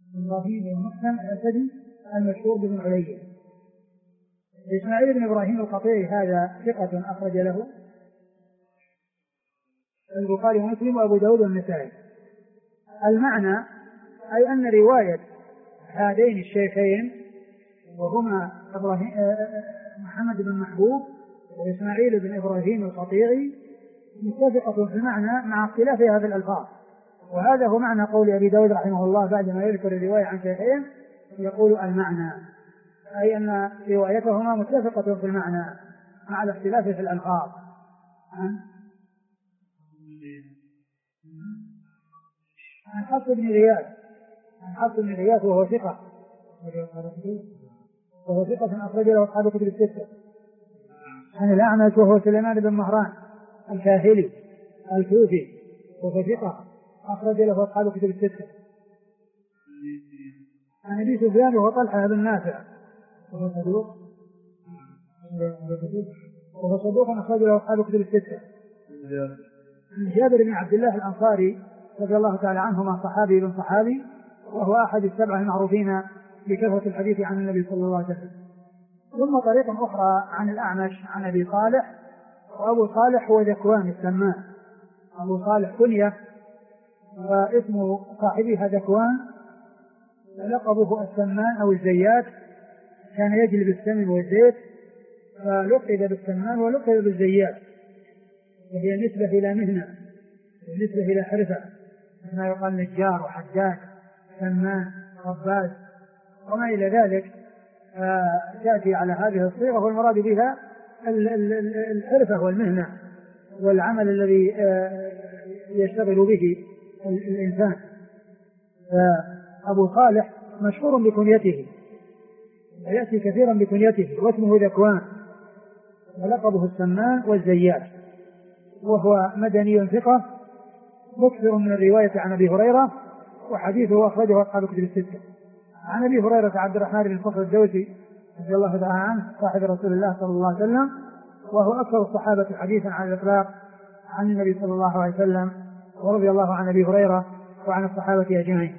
إبراهيم بن مسلم الأسدي المشهور بن علي. إسماعيل بن إبراهيم القطيعي هذا ثقة أخرج له البخاري ومسلم وأبو داود والنسائي. المعنى أي أن رواية هذين الشيخين وهما محمد بن محبوب وإسماعيل بن إبراهيم القطيعي متفقة في المعنى مع اختلاف هذه الألفاظ. وهذا هو معنى قول أبي داود رحمه الله بعد ما يذكر الرواية عن شيخين يقول المعنى أي أن روايتهما متفقة في المعنى مع الاختلاف في الألفاظ. عن حفص بن غياث وهو ثقة أخرج له أصحاب كتب الستة. عن الأعمش وهو سليمان بن مهران الكاهلي الكوفي وهو ثقة أخرج له أصحاب كتب الستة. عن أبي سفيان وهو طلحة بن نافع وهو صدوق أخرج له أصحاب كتب الستة. عن جابر بن عبد الله الأنصاري رضي الله تعالى عنهما صحابي بن صحابي وهو أحد السبعة المعروفين بكثرة الحديث عن النبي صلى الله عليه وسلم. ثم طريقة أخرى عن الأعمش عن أبي صالح وأبو صالح هو ذكوان السمان. أبو صالح كنية واسم صاحبها ذكوان لقبه السمان أو الزيات كان يجلب السمن والزيت فلقب بالسمان ولقب بالزيات وهي نسبة إلى مهنة نسبة إلى حرفة كما يقال نجار وحداد سمان رباز وما إلى ذلك تأتي على هذه الصيغة والمراد بها الحرفة والمهنة والعمل الذي يشتغل به الإنسان. أبو صالح مشهور بكنيته ويأتي كثيرا بكنيته واسمه ذكوان ولقبه السمان والزيات وهو مدني ثقة مكثر من الرواية عن أبي هريرة وحديثه أخرجه أصحاب كتب الستة. عن أبي هريرة عبد الرحمن بن صخر الدوسي رضي الله تعالى عنه صاحب رسول الله صلى الله عليه وسلم وهو أكثر الصحابة حديثا على الإطلاق عن النبي صلى الله عليه وسلم ورضي الله عن أبي هريرة وعن الصحابة أجمعين.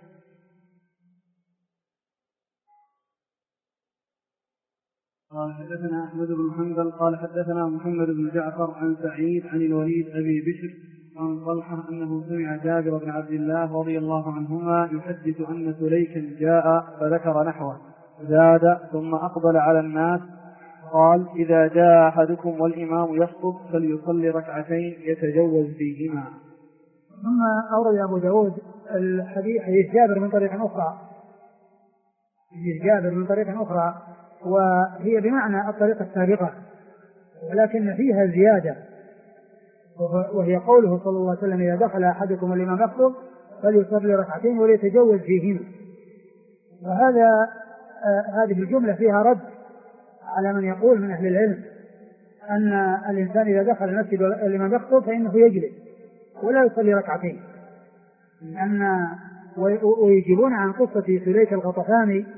قال حدثنا أحمد بن حنبل قال حدثنا محمد بن جعفر عن سعيد عن الوليد أبي بشر عن طلحة أنه سمع جابر بن عبد الله رضي الله عنهما يحدث أن سليكا جاء فذكر نحوه زاد ثم أقبل على الناس قال إذا جاء أحدكم والإمام يخطب فليصلي ركعتين يتجوز فيهما. ثم أورد أبو داود الحديث جابر من طريق أخرى وهي بمعنى الطريقة السابقة ولكن فيها زيادة وهي قوله صلى الله عليه وسلم إذا دخل أحدكم الإمام يخطب فليصلي ركعتين وليتجوز فيهما. هذه الجملة فيها رد على من يقول من أهل العلم أن الإنسان إذا دخل المسجد والإمام يخطب فإنه يجلس ولا يصلي ركعتين ويجيبون عن قصة سليك الغطفاني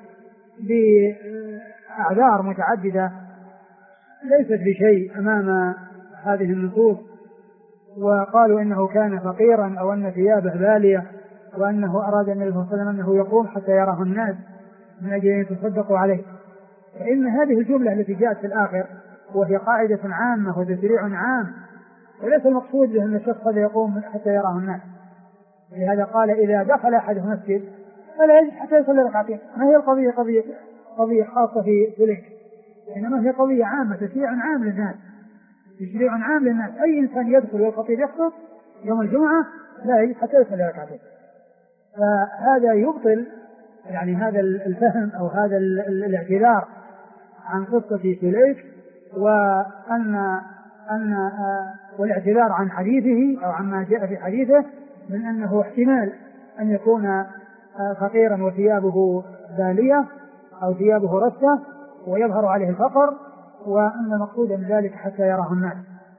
بأعذار متعددة ليست بشيء أمام هذه النصوص وقالوا إنه كان فقيرا أو أن ثيابه بالية وأنه أراد النبي صلى الله عليه وسلم أنه يقوم حتى يراه الناس من أجل أن يتصدقوا عليه. فإن هذه الجملة التي جاءت في الآخر وهي قاعدة عامة وتشريع عام وليس المقصود به أن الشخص هذا يقوم حتى يراه الناس. لهذا قال إذا دخل أحد مسجد فلا يجب حتى يصلي ركعتين. ما هي القضية قضية خاصة في ذلك إنما هي قضية عامة تشريع عام للناس. أي إنسان يدخل والخطيب يخطب يوم الجمعة لا يجب حتى يصلي ركعتين. فهذا يبطل يعني هذا الفهم أو هذا الاعتذار عن قصة سليك والاعتذار عن حديثه أو عما جاء في حديثه من أنه احتمال أن يكون فقيرا وثيابه بالية أو ثيابه رثة ويظهر عليه الفقر وأن مقصودا من ذلك حتى يراه الناس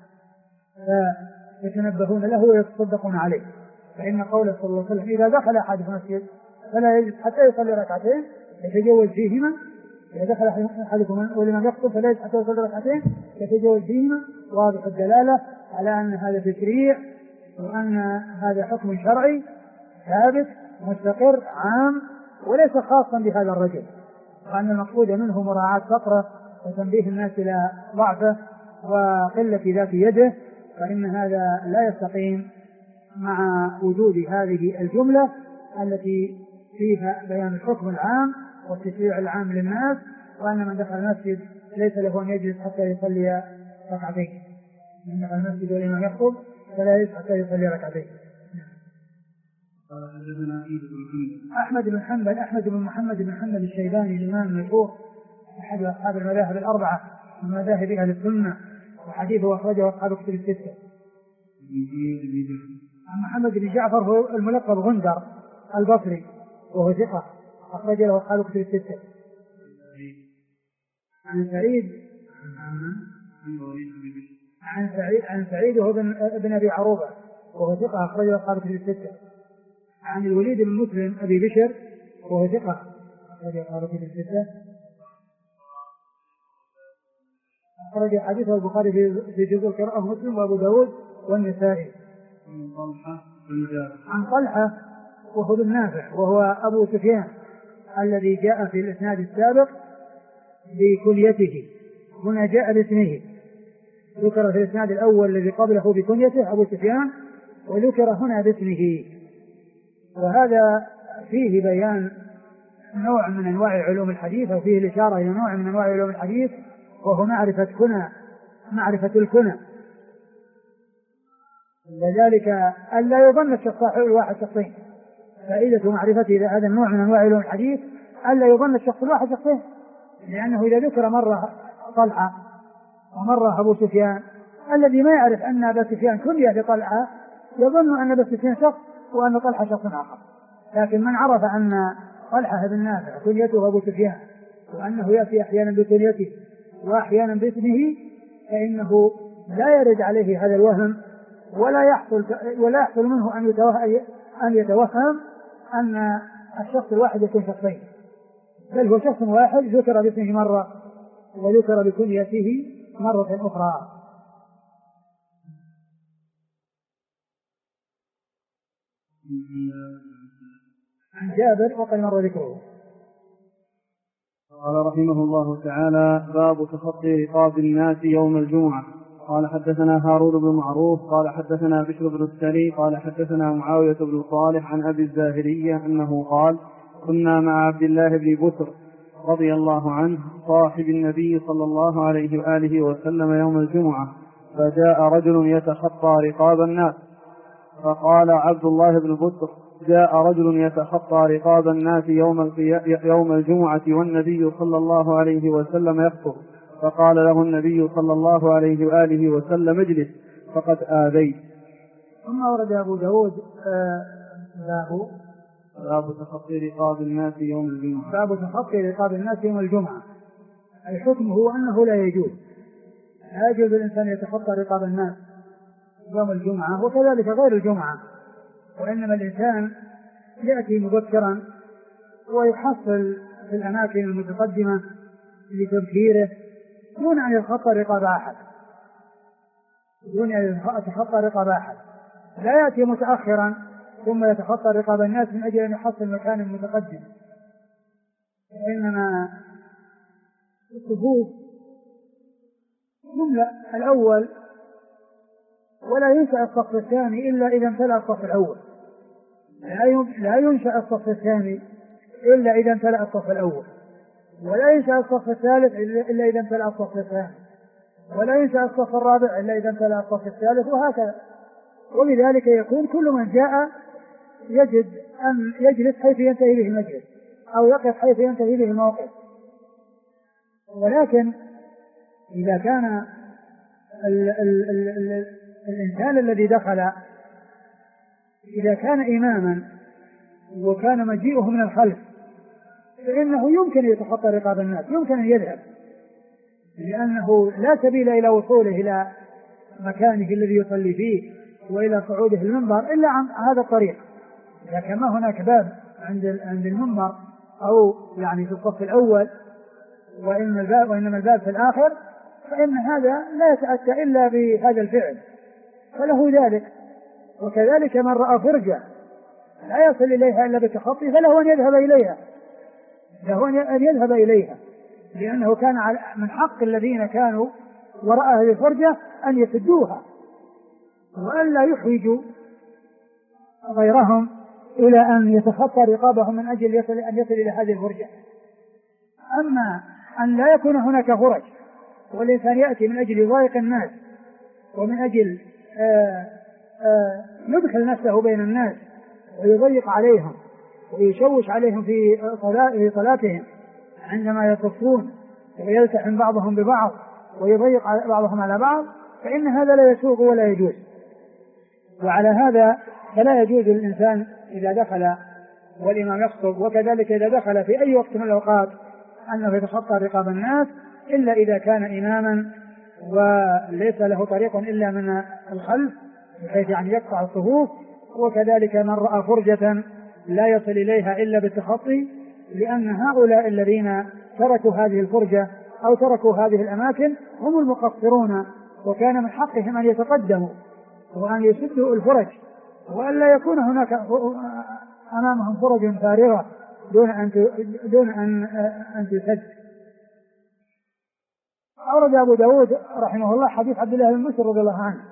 فيتنبهون له ويتصدقون عليه. فإن قوله صلى الله عليه وسلم إذا دخل أحد في المسجد فلا يجب حتى يصلي ركعتين يتجوز فيهما. إذا دخل أحدكم والإمام يخطب فلا يجب حتى يصلي ركعتين يتجوز فيهما واضح الدلالة على أن هذا تشريع وأن هذا حكم شرعي ثابت مستقر عام وليس خاصا بهذا الرجل، وأن المقصود منه مراعاة فقره وتنبيه الناس إلى ضعفه وقلة ذات يده، فإن هذا لا يستقيم مع وجود هذه الجملة التي فيها بيان الحكم العام والتشريع العام للناس، وأن من دخل المسجد ليس له أن يجلس حتى يصلي ركعتين، من دخل المسجد والإمام يخطب فلا يجلس حتى يصلي ركعتين. أحمد بن محمد بن حنبل الشيباني الإمام المشهور أحد أصحاب المذاهب الأربعة من مذاهب أهل السنة، وحديثه أخرجه أصحاب كتب الستة. محمد بن جعفر هو الملقب غندر البصري وهو ثقة أخرج له أصحاب كتب الستة. عن سعيد وهو ابن أبي عروبة وهو ثقة أخرج له أصحاب كتب الستة. عن الوليد بن مسلم أبي بشر وهو ثقة أخرج له أصحاب كتب الستة. أخرج حديثه البخاري في جزء القراءة مسلم وأبو داود والنسائي. عن طلحة وهو بن نافع وهو أبو سفيان الذي جاء في الإسناد السابق بكنيته، هنا جاء باسمه، ذكر في الإسناد الأول الذي قبله بكنيته أبو سفيان، وذكر هنا باسمه. وهذا فيه بيان نوع من أنواع علوم الحديث، أو فيه الإشارة إلى نوع من أنواع علوم الحديث، وهو معرفة الكنى، لذلك ألا يظن الشخص الواحد شخصين. فائدة معرفته إذا هذا النوع من أنواع علوم الحديث ألا يظن الشخص الواحد شخصين، لأنه إذا ذكر مرة طلحة ومرة أبو سفيان، الذي ما يعرف أن أبا سفيان كنية لطلحة يظن أن أبا سفيان شخص وأن طلحة شخص آخر. لكن من عرف أن طلحة بن نافع كنيته أبو سفيان، وأنه يأتي أحيانا بكنيته وأحيانا باسمه، فإنه لا يرد عليه هذا الوهم، ولا يحصل منه أن يتوهم أن الشخص الواحد يكون شخصين، بل هو شخص واحد ذكر باسمه مرة وذكر بكنيته مرة أخرى. عن جابر وقد مر ذكره. قال رحمه الله تعالى: باب تخطي رقاب الناس يوم الجمعة. قال حدثنا هارون بن معروف قال حدثنا بشر بن السري قال حدثنا معاوية بن صالح عن أبي الزاهرية أنه قال: كنا مع عبد الله بن بسر رضي الله عنه صاحب النبي صلى الله عليه وآله وسلم يوم الجمعة، فجاء رجل يتخطى رقاب الناس، فقال عبد الله بن بسر: جاء رجل يتخطى رقاب الناس يوم الجمعة والنبي صلى الله عليه وسلم يخطب، فقال له النبي صلى الله عليه وآله وسلم: اجلس فقد آذيت. ثم ورد أبو داود باب تخطي رقاب الناس يوم الجمعة. باب تخطي رقاب الناس يوم الجمعة. الحكم هو أنه لا يجوز الإنسان يتخطى رقاب الناس يوم الجمعة، وكذلك غير الجمعة، وإنما الإنسان يأتي مبكرا ويحصل في الأماكن المتقدمة لتبكيره دون أن يتخطى رقاب أحد، لا يأتي متأخرا ثم يتخطى رقاب الناس من أجل أن يحصل مكان متقدم، وإنما الصفوف جملة الأول، ولا ينشأ الصف الثاني إلا إذا امتلأ الصف الأول، لا ينشأ الصف الثاني إلا إذا امتلأ الصف الأول، ولا ينشأ الصف الثالث إلا إذا امتلأ الصف الثاني، ولا ينشأ الصف الرابع إلا إذا امتلأ الصف الثالث، وهكذا. وبذلك يكون كل من جاء يجد أن يجلس حيث ينتهي به المجلس، أو يقف حيث ينتهي به الموقف. ولكن إذا كان الإنسان الذي دخل إذا كان إماما وكان مجيئه من الخلف، فإنه يمكن يتخطى رقاب الناس، يمكن أن يذهب، لأنه لا سبيل إلى وصوله إلى مكانه الذي يصلي فيه وإلى صعوده المنبر إلا عن هذا الطريق. إذا كان ما هناك باب عند المنبر أو يعني في الصف الأول وإنما الباب في الآخر، فإن هذا لا يتأتى إلا بهذا الفعل، فله ذلك. وكذلك من رأى فرجة لا يصل إليها إلا بالتخطي فله أن يذهب إليها، له أن يذهب إليها، لأنه كان من حق الذين كانوا وراء هذه الفرجة أن يسدوها وأن لا يحوجوا غيرهم إلى أن يتخطى رقابهم من أجل أن يصل إلى هذه الفرجة. أما أن لا يكون هناك فرج والإنسان يأتي من أجل يضايق الناس ومن أجل يدخل نفسه بين الناس ويضيق عليهم ويشوش عليهم في صلاتهم عندما يصفون ويلتحم بعضهم ببعض ويضيق بعضهم على بعض، فإن هذا لا يسوق ولا يجوز. وعلى هذا فلا يجوز للإنسان إذا دخل والإمام يخطب، وكذلك إذا دخل في أي وقت من الأوقات أنه يتخطى رقاب الناس إلا إذا كان إماما وليس له طريق إلا من الخلف بحيث يعني يقطع الصفوف، وكذلك من رأى فرجة لا يصل إليها إلا بالتخطي، لأن هؤلاء الذين تركوا هذه الفرجة أو تركوا هذه الأماكن هم المقصرون، وكان من حقهم أن يتقدموا وأن يسدوا الفرج وأن لا يكون هناك أمامهم فرج فارغة دون أن تسد. أورد أبو داود رحمه الله حديث عبد الله بن مسر رضي الله عنه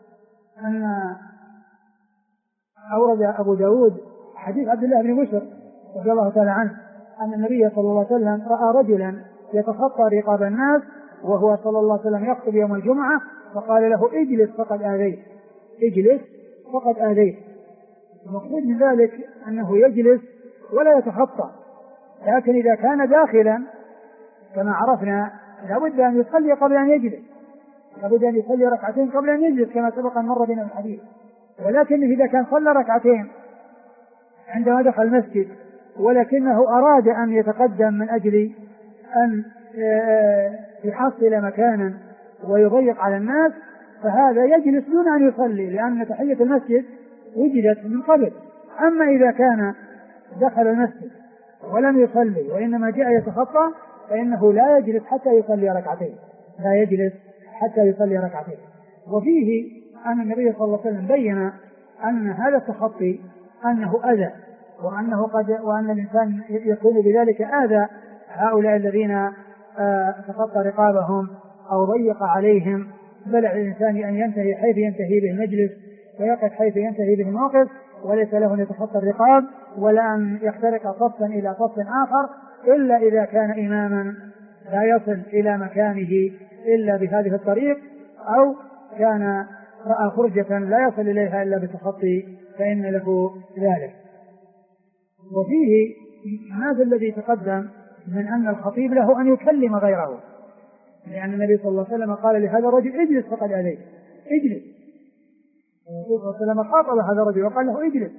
أورد أبو داود حديث عبد الله بن مسر رضي الله تعالى عنه أن النبي صلى الله عليه وسلم رأى رجلا يتخطى رقاب الناس وهو صلى الله عليه وسلم يخطب يوم الجمعة، فقال له اجلس فقد آذيت، اجلس فقد آذيت. المقصود من ذلك أنه يجلس ولا يتخطى، لكن إذا كان داخلا كما عرفنا لابد أن يصلي قبل أن يجلس، لابد أن يصلي ركعتين قبل أن يجلس كما سبق أن مر بنا الحديث. ولكن إذا كان صلى ركعتين عندما دخل المسجد ولكنه أراد أن يتقدم من أجل أن يحصل مكانا ويضيق على الناس، فهذا يجلس دون أن يصلي، لأن تحية المسجد وجدت من قبل. أما إذا كان دخل المسجد ولم يصلي وإنما جاء يتخطى فإنه لا يجلس حتى يصلي ركعتين، لا يجلس حتى يصلي ركعتين. وفيه أن النبي صلى الله عليه وسلم بين أن هذا التخطي أنه أذى، وأن الإنسان يكون بذلك آذى هؤلاء الذين تخطى رقابهم أو ضيق عليهم، بل على الإنسان أن ينتهي حيث ينتهي به المجلس ويقف حيث ينتهي به الموقف، وليس له أن يتخطى الرقاب ولا أن يخترق صفا إلى صف آخر إلا إذا كان إماما لا يصل إلى مكانه إلا بهذه الطريق، أو كان رأى فرجة لا يصل إليها إلا بالتخطي فإن له ذلك. وفيه هذا الذي تقدم من أن الخطيب له أن يكلم غيره، لأن النبي صلى الله عليه وسلم قال لهذا الرجل اجلس فقد آذيت، اجلس. النبي صلى الله عليه وسلم خاطب هذا الرجل وقال له اجلس،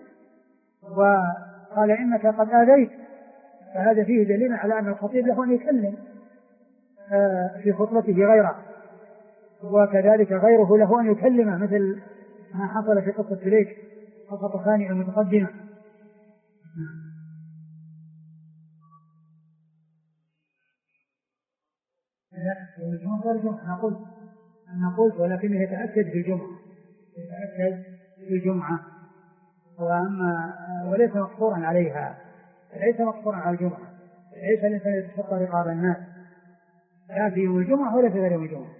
وقال إنك قد آذيت. فهذا فيه دليل على أن الخطيب له أن يكلم في خطبته غيره، وكذلك غيره له أن يكلمه، مثل ما حصل في قصة فليك قصة ثانية المتقدمة. نقول ولكنه يتأكد في الجمعة، يتأكد في الجمعة، وليس مقصورا عليها، ليس مقصورا على الجمعة، ليس الإنسان يتخطى رقاب الناس لا في يوم الجمعة ولا في غير يوم الجمعة.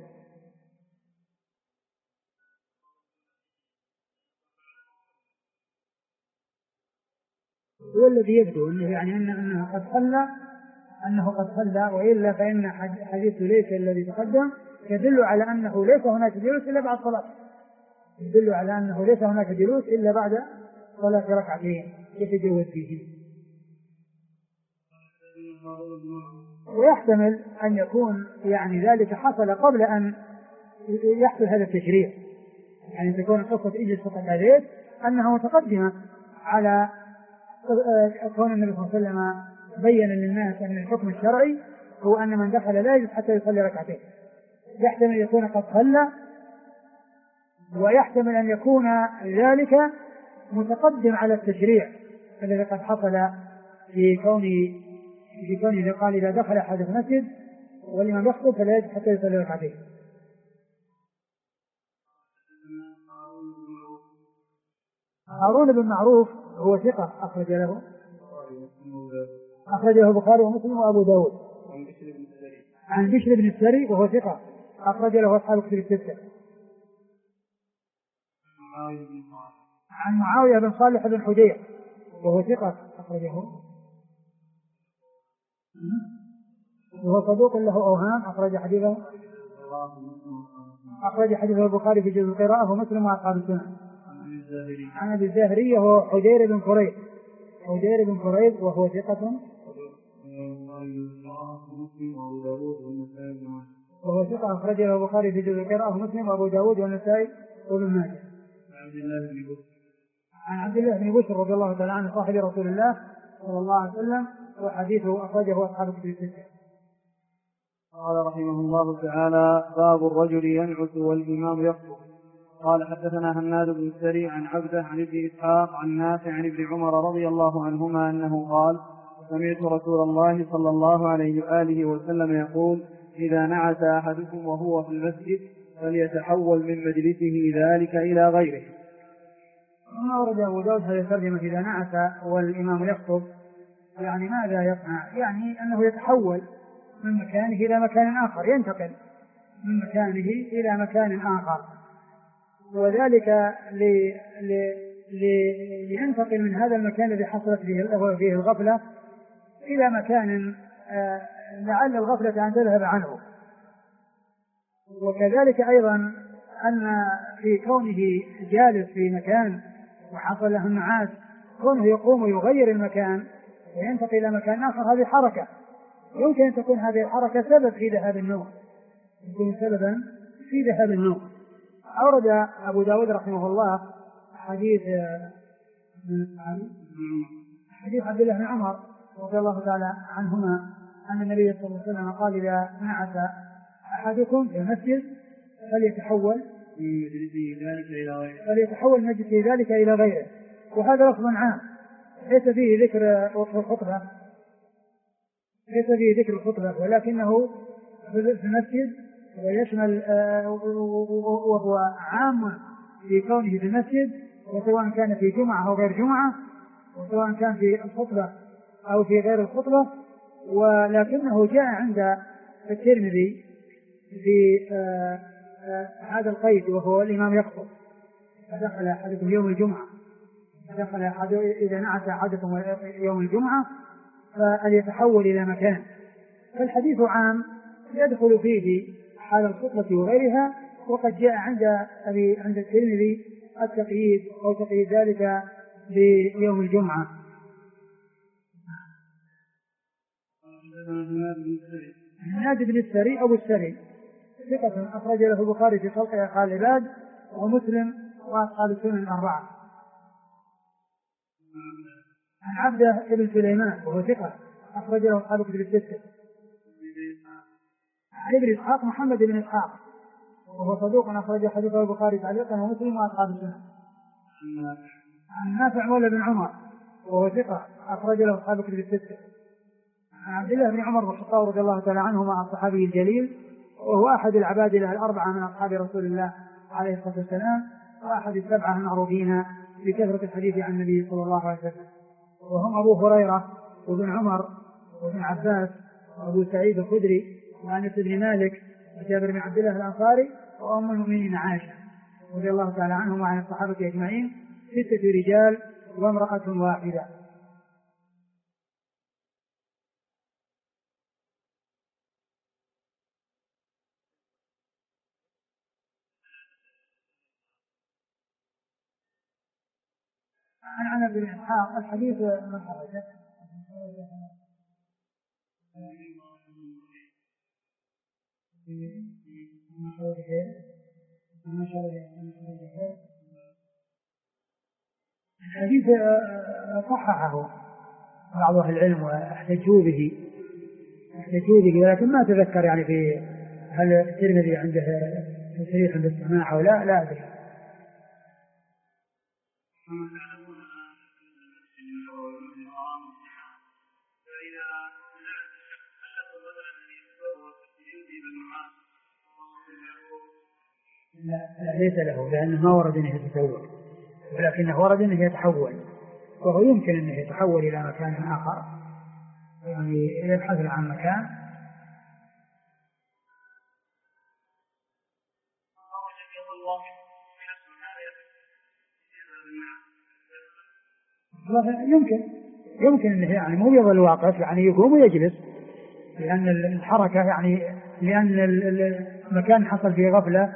هو الذي يبدو أنه يعني أنه قد صلى، وإلا فإن حديث ليس الذي تقدم يدل على أنه ليس هناك جلوس إلا بعد صلاة، يدل على أنه ليس هناك جلوس إلا بعد صلاة ركعتين يتجوز فيه. ويحتمل أن يكون يعني ذلك حصل قبل أن يحصل هذا التشريع، يعني تكون قصة اجلس فقد آذيت أنها متقدمة على كون النبي صلى الله عليه وسلم بين للناس أن الحكم الشرعي هو أن من دخل لا يجلس حتى يصلي ركعتين. يحتمل أن يكون قد صلى، ويحتمل أن يكون ذلك متقدم على التشريع الذي قد حصل في كونه قال إذا دخل أحد المسجد والإمام يخطب فلا يجلس حتى يصلي ركعتين. هارون بن معروف هو ثقة أخرج له البخاري ومسلم وأبو داود. عن بشر بن السري وهو ثقة أخرج له أصحاب الكتب الستة. عن معاوية بن صالح بن حدير وهو ثقة وهو صدوق له أوهام أخرج حديثه البخاري في جزء القراءة ومسلم وأصحاب السنن. عن أبي الزاهري وهو حدير بن كريب وهو ثقة أخرج له البخاري في جزء القراءة ومسلم وأبو داود والنسائي وابن ماجه. عن عبد الله بن بشر رضي الله تعالى عنه صاحب رسول الله صلى الله عليه وسلم وحديثه أخرجه أصحاب الكتب الستة. قال رحمه الله تعالى: باب الرجل ينعس والإمام يخطب. قال حدثنا هناد بن السري عن عبده عن ابن إسحاق عن نافع عن ابن عمر رضي الله عنهما أنه قال: سمعت رسول الله صلى الله عليه وآله وسلم يقول: إذا نعس أحدكم وهو في المسجد فليتحول من مجلسه ذلك إلى غيره. أورد أبو داود هذه الترجمة: إذا نعس والإمام يخطب، يعني ماذا يصنع؟ يعني أنه يتحول من مكانه إلى مكان آخر، ينتقل من مكانه إلى مكان آخر، وذلك لينتقل من هذا المكان الذي حصلت فيه الغفلة إلى مكان لعل الغفلة أن تذهب عنه. وكذلك أيضا أن في كونه جالس في مكان وحصل له النعاس، كونه يقوم ويغير المكان وينتقل إلى مكان آخر، هذه حركة يمكن أن تكون هذه الحركة سبب في ذهاب النوم، يكون سببا في ذهاب النوم. أورد أبو داود رحمه الله حديث عبد الله بن عمر رضي الله تعالى عنهما أن النبي صلى الله عليه وسلم قال: إذا نعس أحدكم في المسجد فليتحول مجلسه ذلك إلى غيره. وهذا لفظ عام ليس فيه ذكر الخطبة، ولكنه في المسجد ويشمل وهو عام في كونه في المسجد، وسواء كان في جمعة أو غير جمعة، وسواء كان في الخطبة أو في غير الخطبة. ولكنه جاء عند الترمذي في هذا القيد، وهو الإمام يخطب: فدخل أحدكم يوم الجمعة، إذا نعس أحدكم يوم الجمعة فليتحول إلى مكان. فالحديث عام يدخل فيه حال الخطبة وغيرها، وقد جاء عند الترمذي التقييد أو تقييد ذلك بيوم الجمعة. هناد بن السري أبو السري ثقة أخرج له البخاري في خلق أفعال العباد ومسلم وأصحاب السنن الأربعة. عن عبده بن سليمان وهو ثقة أخرج له أصحاب الكتب الستة. عن ابن إسحاق محمد بن إسحاق وهو صدوق أخرج حديثه البخاري تعليقا ومسلم وأصحاب السنن. عن نافع مولى بن عمر وهو ثقة أخرج له أصحاب الكتب الستة. عن عبد الله بن عمر بن الخطاب رضي الله تعالى عنهما الصحابي الجليل، وهو أحد العباد الأربعة من أصحاب رسول الله عليه الصلاة والسلام، وأحد السبعة المعروفين بكثرة الحديث عن النبي صلى الله عليه وسلم، وهم أبو هريرة وابن عمر وابن عباس وأبو سعيد الخدري وأنس بن مالك وجابر بن عبد الله الأنصاري وأم المؤمنين عائشة رضي الله تعالى عنهم وعن الصحابة أجمعين، 6 رجال وامرأة واحدة. عن ابن إسحاق الحديث من خرجه الحديث صححه بعض أهل العلم واحتجوا به، ولكن ما تذكر يعني في هل الترمذي عنده تصريح بالسماع أو لا أدري. لا ليس له، لأنه ما ورد أنه يتزوج، ولكنه ورد أنه يتحول، وهو يمكن أنه يتحول إلى مكان آخر، يعني يبحث عن مكان. يمكن أنه يعني مو يظل واقف، يعني يقوم ويجلس، لأن الحركة يعني لأن المكان حصل فيه غفلة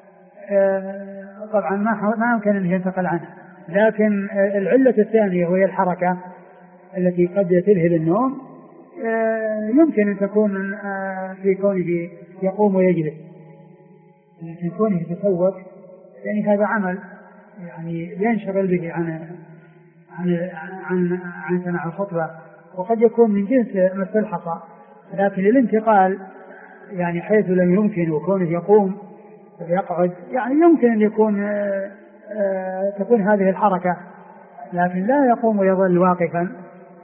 طبعا ما يمكن أن ينتقل عنه. لكن العلة الثانية وهي الحركة التي قد تلهب النوم يمكن أن تكون في كونه يقوم ويجلس، في كونه يتسوق، يعني هذا عمل يعني ينشغل به عن سماع الخطبة، وقد يكون من جنس ما استلحق. لكن الانتقال يعني حيث لم يمكن وكونه يقوم ويقعد، يعني يمكن أن تكون هذه الحركة، لكن لا يقوم ويظل واقفا.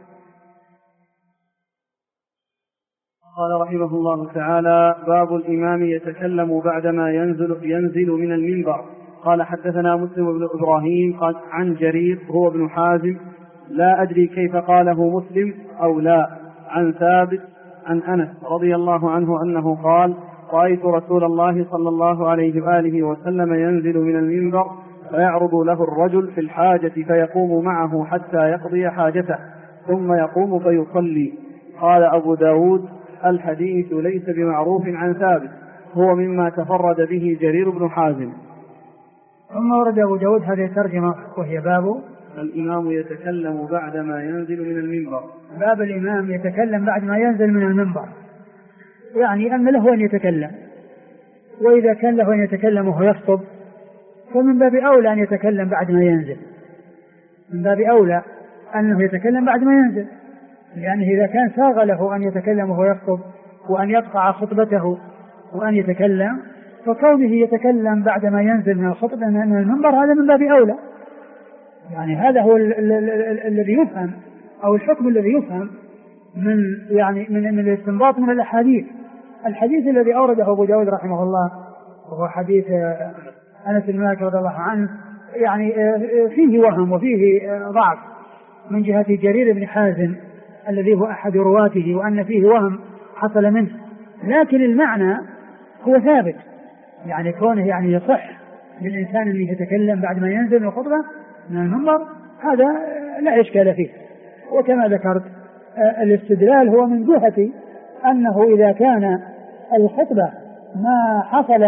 قال رحمه الله تعالى: باب الإمام يتكلم بعدما ينزل من المنبر. قال حدثنا مسلم بن إبراهيم قال عن جرير هو ابن حازم، لا أدري كيف قاله مسلم أو لا، عن ثابت عن أنس رضي الله عنه أنه قال: رأيت رسول الله صلى الله عليه وآله وسلم ينزل من المنبر فيعرض له الرجل في الحاجة فيقوم معه حتى يقضي حاجته ثم يقوم فيصلي. قال أبو داود: الحديث ليس بمعروف عن ثابت، هو مما تفرد به جرير بن حازم. ثم ورد أبو داود هذه الترجمة وهي باب الإمام يتكلم بعدما ينزل من المنبر. باب الإمام يتكلم بعدما ينزل من المنبر، يعني أن له أن يتكلم، وإذا كان له أن يتكلم وهو يخطب فمن باب أولى أن يتكلم بعدما ينزل، من باب أولى أنه يتكلم بعدما ينزل، لأنه إذا كان ساغ له أن يتكلم وهو يخطب وأن يقطع خطبته وأن يتكلم، فكونه يتكلم بعدما ينزل من الخطبة من المنبر هذا من باب أولى. يعني هذا هو الذي يفهم، أو الحكم الذي يفهم من الاستنباط من الحديث الذي أورده أبو داود رحمه الله، وهو حديث أنس بن مالك رضي الله عنه، يعني فيه وهم وفيه ضعف من جهة جرير بن حازم الذي هو أحد رواته، وأن فيه وهم حصل منه، لكن المعنى هو ثابت، يعني كونه يعني يصح للإنسان أن يتكلم بعد ما ينزل من الخطبة من المنبر، هذا لا إشكال فيه. وكما ذكرت الاستدلال هو من جهة أنه إذا كان الخطبة ما حصل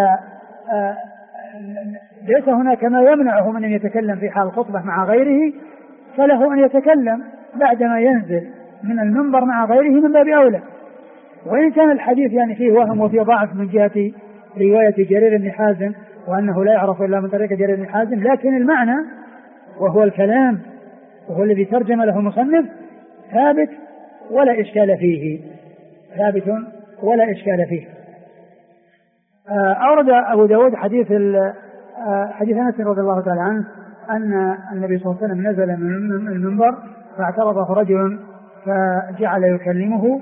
ليس هناك ما يمنعه من أن يتكلم في حال الخطبة مع غيره، فله أن يتكلم بعدما ينزل من المنبر مع غيره من باب أولى. وإن كان الحديث يعني فيه وهم وفيه ضعف من جهة رواية جرير بن حازم، وأنه لا يعرف إلا من طريق جرير بن حازم، لكن المعنى وهو الكلام وهو الذي ترجم له المصنف ثابت ولا إشكال فيه، ثابت ولا إشكال فيه. أورد أبو داود حديث أنس رضي الله تعالى عنه أن النبي صلى الله عليه وسلم نزل من المنبر فاعترضه رجل فجعل يكلمه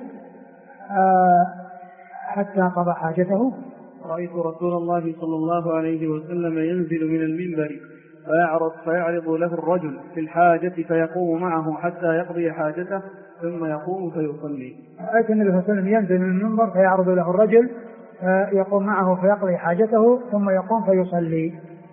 حتى قضى حاجته. رأيت رسول الله صلى الله عليه وسلم ينزل من المنبر فيعرض له الرجل في الحاجة فيقوم معه حتى يقضي حاجته ثم يقوم فيصلي. رأيت النبي صلى الله عليه وسلم ينزل من المنبر فيعرض له الرجل فيقوم معه فيقضي حاجته ثم يقوم فيصلي.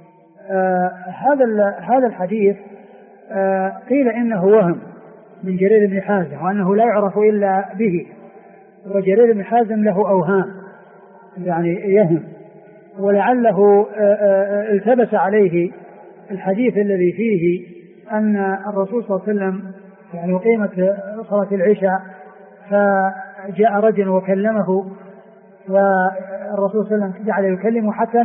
هذا الحديث قيل إنه وهم من جرير بن حازم، وأنه لا يعرف إلا به، وجرير بن حازم له أوهام يعني يهم، ولعله التبس عليه الحديث الذي فيه أن الرسول صلى الله عليه وسلم يعني قيمت صلاة العشاء فجاء رجل وكلمه، والرسول صلى الله عليه وسلم جعل يكلمه حتى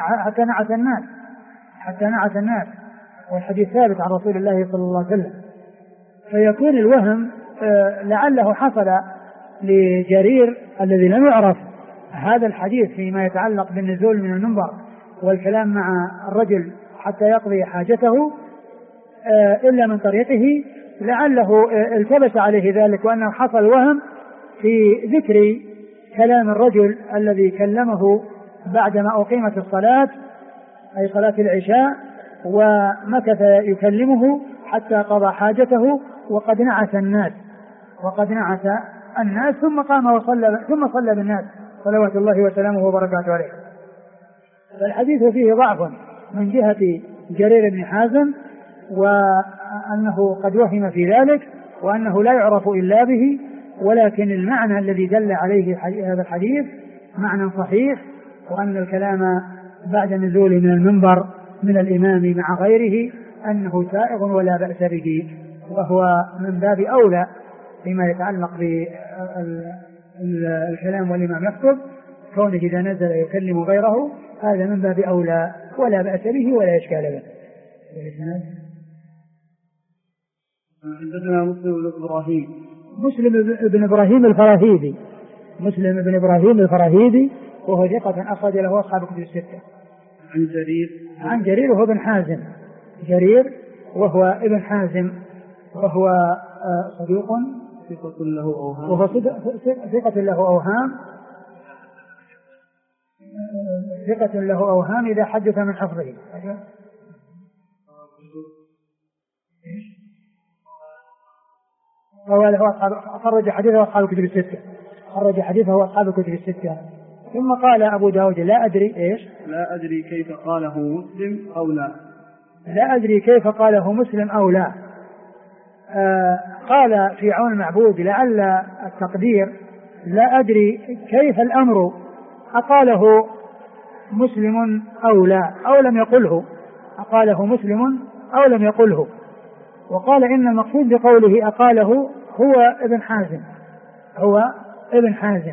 نعت الناس، والحديث ثابت عن رسول الله صلى الله عليه وسلم. فيكون الوهم لعله حصل لجرير الذي لم يعرف هذا الحديث فيما يتعلق بالنزول من المنبر والكلام مع الرجل حتى يقضي حاجته إلا من طريقه، لعله التبس عليه ذلك، وأنه حصل وهم في ذكر كلام الرجل الذي كلمه بعدما أقيمت الصلاة أي صلاة العشاء، ومكث يكلمه حتى قضى حاجته وقد نعس الناس ثم قام ثم صلى بالناس صلوات الله وسلامه وبركاته عليه. فالحديث فيه ضعف من جهة جرير بن حازم، وأنه قد وهم في ذلك، وأنه لا يعرف إلا به، ولكن المعنى الذي دل عليه هذا الحديث معنى صحيح، وأن الكلام بعد نزوله من المنبر من الإمام مع غيره أنه سائغ ولا بأس به، وهو من باب أولى فيما يتعلق بالكلام والإمام يخطب، كونه إذا نزل يكلم غيره هذا من باب أولى ولا بأس به ولا إشكال به. حدثنا مسلم بن إبراهيم الفراهيدي وهو ثقة أخرج له أصحاب الكتب الستة. عن جرير وهو ابن حازم، وهو ابن حازم، وهو صديق ثقة له أوهام، وهو ثقة له أوهام إذا حدث من حفظه. خرج حديثه أصحاب الكتب الستة. ثم قال أبو داود لا أدري كيف قاله مسلم أو لا. قال في عون المعبود لعل التقدير لا أدري كيف الأمر أقاله مسلم أو لا أو لم يقله، أقاله مسلم أو لم يقله. وقال إن المقصود بقوله أقاله هو ابن حازم.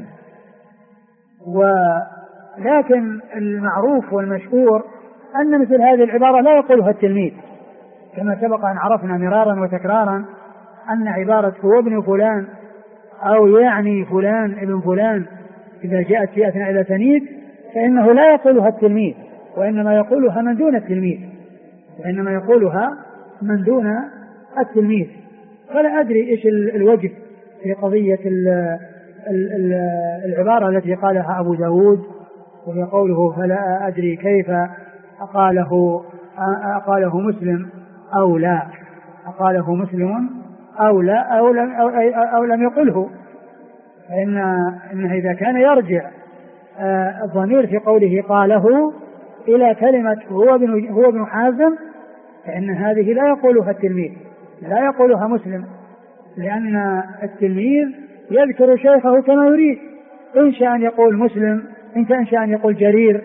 ولكن المعروف والمشهور أن مثل هذه العبارة لا يقولها التلميذ، كما سبق أن عرفنا مرارا وتكرارا أن عبارة هو ابن فلان أو يعني فلان ابن فلان إذا جاءت في أثناء التانيث فإنه لا يقولها التلميذ، وإنما يقولها من دون التلميذ. فلا أدري إيش الوجه في قضية العبارة التي قالها أبو داود، وهي قوله فلا أدري كيف أقاله مسلم أو لا، أقاله مسلم أو لا أو لم يقله. فإنه إذا كان يرجع الضمير في قوله قاله إلى كلمة هو ابن حازم، فإن هذه لا يقولها التلميذ، لا يقولها مسلم، لأن التلميذ يذكر شيخه كما يريد، إن شاء أن يقول مسلم، إن شاء أن يقول جرير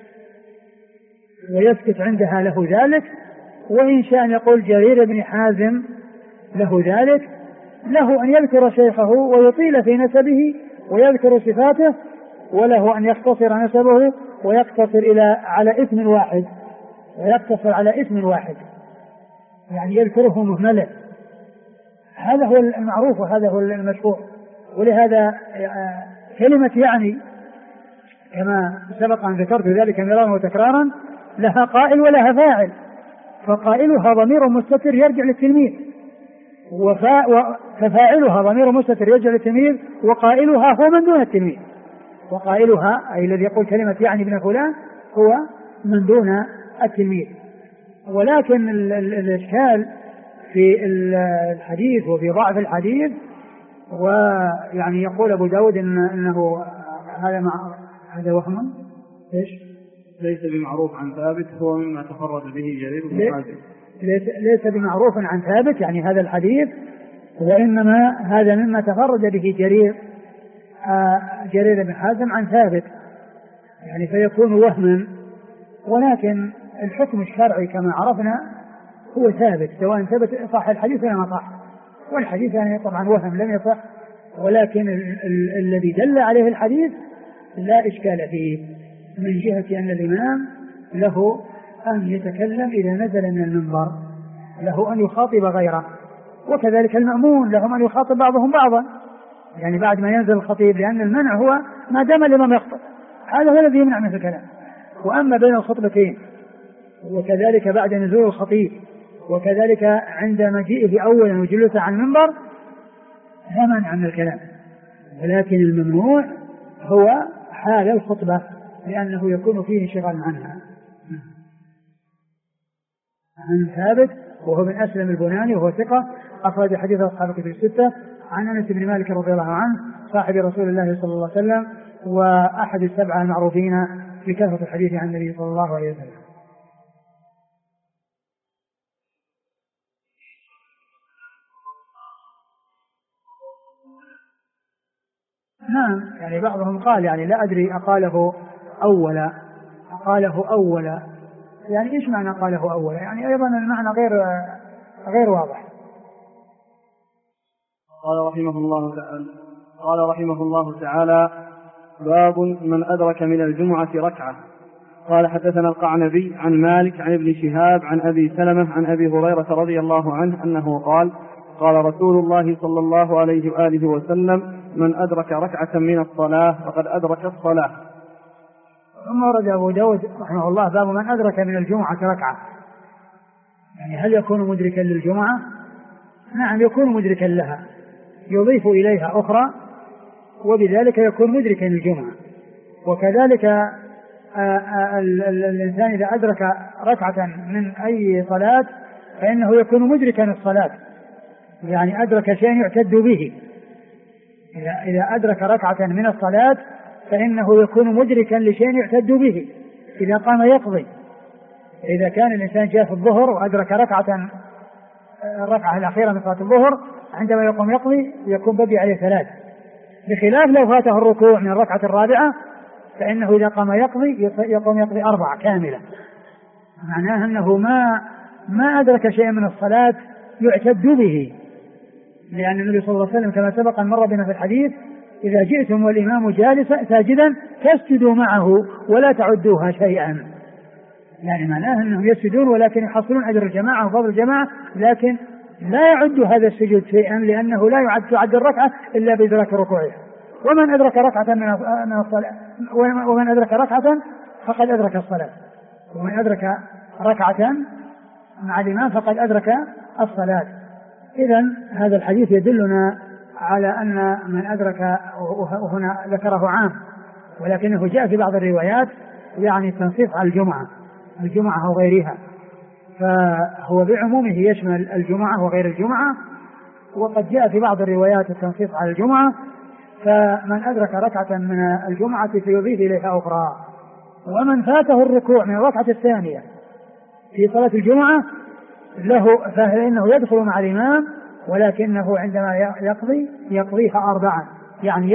ويسكت عندها له ذلك، وإن شاء أن يقول جرير بن حازم له ذلك. له أن يذكر شيخه ويطيل في نسبه ويذكر صفاته، وله أن يختصر نسبه ويقتصر على اسم واحد، يعني يذكره مهملا. هذا هو المعروف وهذا هو المشهور. ولهذا كلمة يعني كما سبق أن ذكرت ذلك مرارا وتكرارا لها قائل ولها فاعل، فقائلها ضمير مستتر يرجع للتلميذ، ففاعلها ضمير مستتر يرجع للتلميذ، وقائلها هو من دون التلميذ. وقائلها أي الذي يقول كلمة يعني ابن فلان هو من دون التلميذ. ولكن الإشكال في الحديث وفي ضعف الحديث، ويعني يقول أبو داود إنه هذا وهم ليس بمعروف عن ثابت، هو مما تفرد به جرير بن حازم. ليس بمعروف عن ثابت يعني هذا الحديث، وإنما هذا مما تفرد به جرير بن حازم عن ثابت، يعني فيكون وهما. ولكن الحكم الشرعي كما عرفنا هو ثابت، سواء ثبت صح الحديث ولا ما صح، والحديث يعني طبعا وهم لم يصح، ولكن الذي دل عليه الحديث لا إشكال فيه، من جهة أن الإمام له أن يتكلم إذا نزل من المنبر، له أن يخاطب غيره، وكذلك المأمون لهم أن يخاطب بعضهم بعضا، يعني بعد ما ينزل الخطيب، لأن المنع هو ما دام الإمام يخطب، هذا هو الذي يمنع من الكلام. وأما بين الخطبتين وكذلك بعد نزول الخطيب وكذلك عند مجيئه أولا وجلوسه عن المنبر لا مانع من الكلام، ولكن الممنوع هو حال الخطبة، لأنه يكون فيه انشغال عنها. عن ثابت وهو من أسلم البناني وهو ثقة أخرج حديث أصحاب الكتب الستة. عن أنس بن مالك رضي الله عنه صاحب رسول الله صلى الله عليه وسلم وأحد السبعة المعروفين بكثرة الحديث عن النبي صلى الله عليه وسلم. نعم يعني بعضهم قال يعني لا أدري أقاله أولا يعني إيش معنى قاله أولا؟ يعني أيضا المعنى غير واضح. قال رحمه الله تعالى باب من أدرك من الجمعة ركعة. قال حدثنا القعنبي عن مالك عن ابن شهاب عن أبي سلمة عن أبي هريرة رضي الله عنه أنه قال قال رسول الله صلى الله عليه وآله وسلم من أدرك ركعة من الصلاة فقد أدرك الصلاة. ثم ورد أبو داود رحمه الله باب من أدرك من الجمعة ركعة. يعني هل يكون مدركا للجمعة؟ نعم يكون مدركا لها، يضيف إليها أخرى وبذلك يكون مدركا للجمعة. وكذلك الإنسان إذا أدرك ركعة من أي صلاة فإنه يكون مدركا الصلاة، يعني أدرك شيء يعتد به. إذا أدرك ركعة من الصلاة فإنه يكون مدركا لشيء يعتد به إذا قام يقضي. إذا كان الإنسان جاء في الظهر وأدرك الركعة الأخيرة من صلاة الظهر عندما يقوم يقضي يكون بقي عليه 3، بخلاف لو فاته الركوع من الركعة الرابعة فإنه إذا قام يقوم يقضي 4 كاملة. معناه أنه ما أدرك شيئا من الصلاة يعتد به، لأن النبي صلى الله عليه وسلم كما سبق أن مر بنا في الحديث إذا جئتم والإمام جالسا ساجدا فاسجدوا معه ولا تعدوها شيئا. يعني معناه أنهم يسجدون ولكن يحصلون أجر الجماعة وفضل الجماعة، لكن لا يعد هذا السجود شيئا لأنه لا تعد الركعة إلا بإدراك ركوعها. ومن أدرك ركعة من الصلاة ومن أدرك ركعة فقد أدرك الصلاة، ومن أدرك ركعة مع الإمام فقد أدرك الصلاة. إذن هذا الحديث يدلنا على أن من أدرك، وهنا ذكره عام ولكنه جاء في بعض الروايات يعني التنصيص على الجمعة وغيرها، فهو بعمومه يشمل الجمعة وغير الجمعة، وقد جاء في بعض الروايات التنصيص على الجمعة. فمن أدرك ركعة من الجمعة فيضيف إليها أخرى. ومن فاته الركوع من الركعة الثانية في صلاة الجمعة فإنه يدخل مع الإمام، ولكنه عندما يقضيها 4، يعني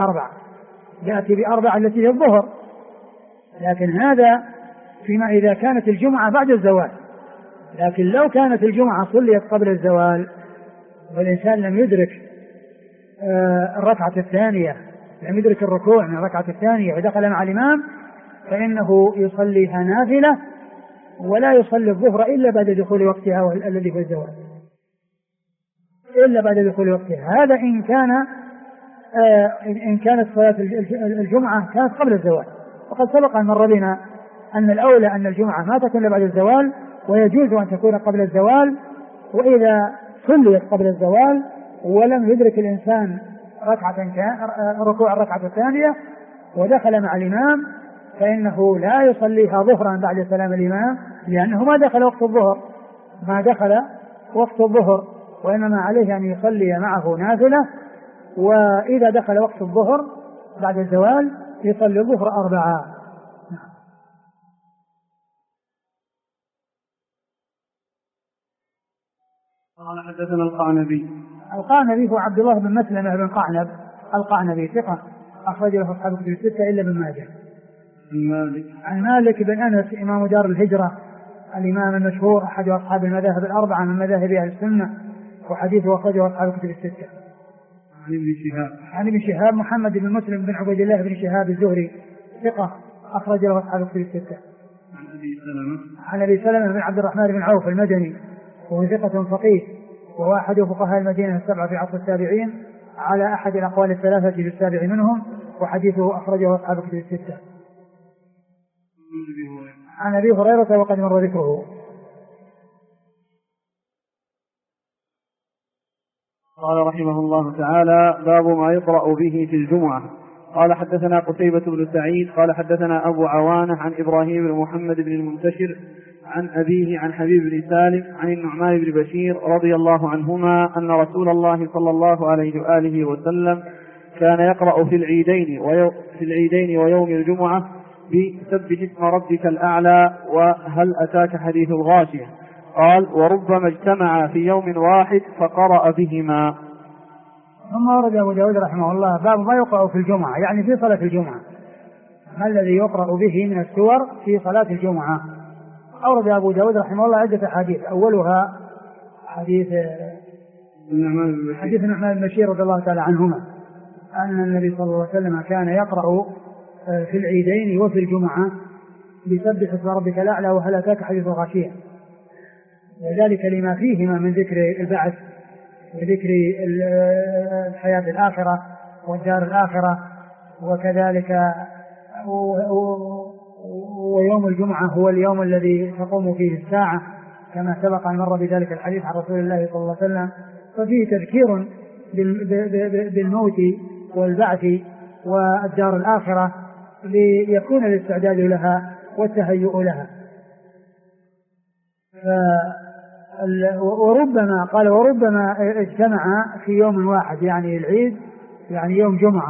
يأتي ب4 التي هي الظهر. لكن هذا فيما إذا كانت الجمعة بعد الزوال، لكن لو كانت الجمعة صليت قبل الزوال والإنسان لم يدرك الركعة الثانية، لم يدرك الركوع من الركعة الثانية ودخل مع الإمام فإنه يصليها نافلة ولا يصلي الظهر إلا بعد دخول وقتها الذي في الزوال، إلا بعد دخول وقتها. هذا إن كانت صلاة الجمعة كانت قبل الزوال. وقد سبق أن مر بنا أن الأولى أن الجمعة ما تكون بعد الزوال، ويجوز أن تكون قبل الزوال. وإذا صليت قبل الزوال ولم يدرك الإنسان ركوع الركعة الثانية ودخل مع الإمام فإنه لا يصليها ظهرا بعد سلام الإمام، لأنه ما دخل وقت الظهر، وإنما عليه أن يصلي معه نافلة. وإذا دخل وقت الظهر بعد الزوال يصلي الظهر 4. قال حدثنا القعنبي هو عبد الله بن مسلمة بن قعنب القعنبي ثقة أخرج له أصحاب الكتب الستة إلا ابن ماجه. عن مالك بن أنس إمام دار الهجرة الإمام المشهور أحد أصحاب المذاهب الأربعة من مذاهب أهل السنة، وحديثه أخرجه أصحاب الكتب الستة. عن ابن شهاب محمد بن مسلم بن عبيد الله بن شهاب الزهري ثقة أخرج له أصحاب الكتب الستة. عن أبي سلمة بن عبد الرحمن بن عوف المدني وهو ثقة فقيه وهو أحد فقهاء المدينة السبعة في عصر التابعين على أحد الأقوال الثلاثة في السابع منهم، وحديثه أخرجه أصحاب الكتب الستة. عن أبي هريرة وقد مر ذكره. قال رحمه الله تعالى باب ما يقرأ به في الجمعة. قال حدثنا قتيبة بن سعيد قال حدثنا أبو عوانة عن إبراهيم بن محمد بن المنتشر عن أبيه عن حبيب بن سالم عن النعمان بن بشير رضي الله عنهما أن رسول الله صلى الله عليه وآله وسلم كان يقرأ في العيدين ويوم الجمعة بسبح اسم ربك الأعلى وهل أتاك حديث الغاشية. قال وربما اجتمع في يوم واحد فقرأ بهما. ثم ورد أبو داود رحمه الله باب ما يقرأ في الجمعة، يعني في صلاة الجمعة، ما الذي يقرأ به من السور في صلاة الجمعة. أورد أبو داود رحمه الله عدة حديث، أولها حديث النعمان بن بشير رضي الله تعالى عنهما أن النبي صلى الله عليه وسلم كان يقرأ في العيدين وفي الجمعة بسبح اسم ربك الأعلى وهل أتاك حديث الغاشية، وذلك لما فيهما من ذكر البعث وذكر الحياة الآخرة والدار الآخرة، وكذلك ويوم الجمعة هو اليوم الذي تقوم فيه الساعة كما سبق أن مر بذلك الحديث عن رسول الله صلى الله عليه وسلم. ففيه تذكير بالموت والبعث والدار الآخرة ليكون الاستعداد لها والتهيؤ لها. وربما اجتمع في يوم واحد، يعني العيد يعني يوم جمعة،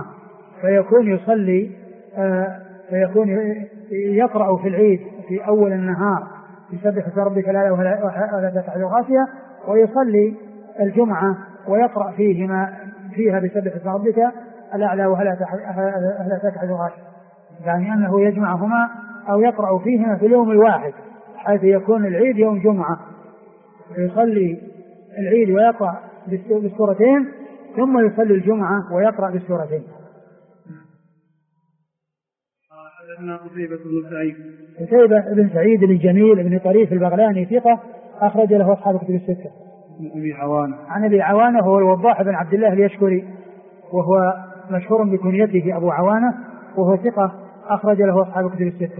فيكون يقرأ في العيد في أول النهار يسبح اسم ربك الأعلى وهل أتاك حديث الغاشية، ويصلي الجمعة ويقرأ فيها بسبح اسم ربك الأعلى وهل أتاك حديث الغاشية، يعني أنه يجمعهما أو يقرأ فيهما في اليوم الواحد، حيث يكون العيد يوم جمعة يصلي العيد ويقرأ بالسورتين ثم يصلي الجمعة ويقرأ بالسورتين. قتيبة بن سعيد بن جميل بن طريف البغلاني ثقة أخرج له أصحاب كتب الستة. عن أبي عوانة هو الوضاح بن عبد الله اليشكري، وهو مشهور بكنيته أبو عوانة، وهو ثقة أخرج له أصحاب كتب الستة.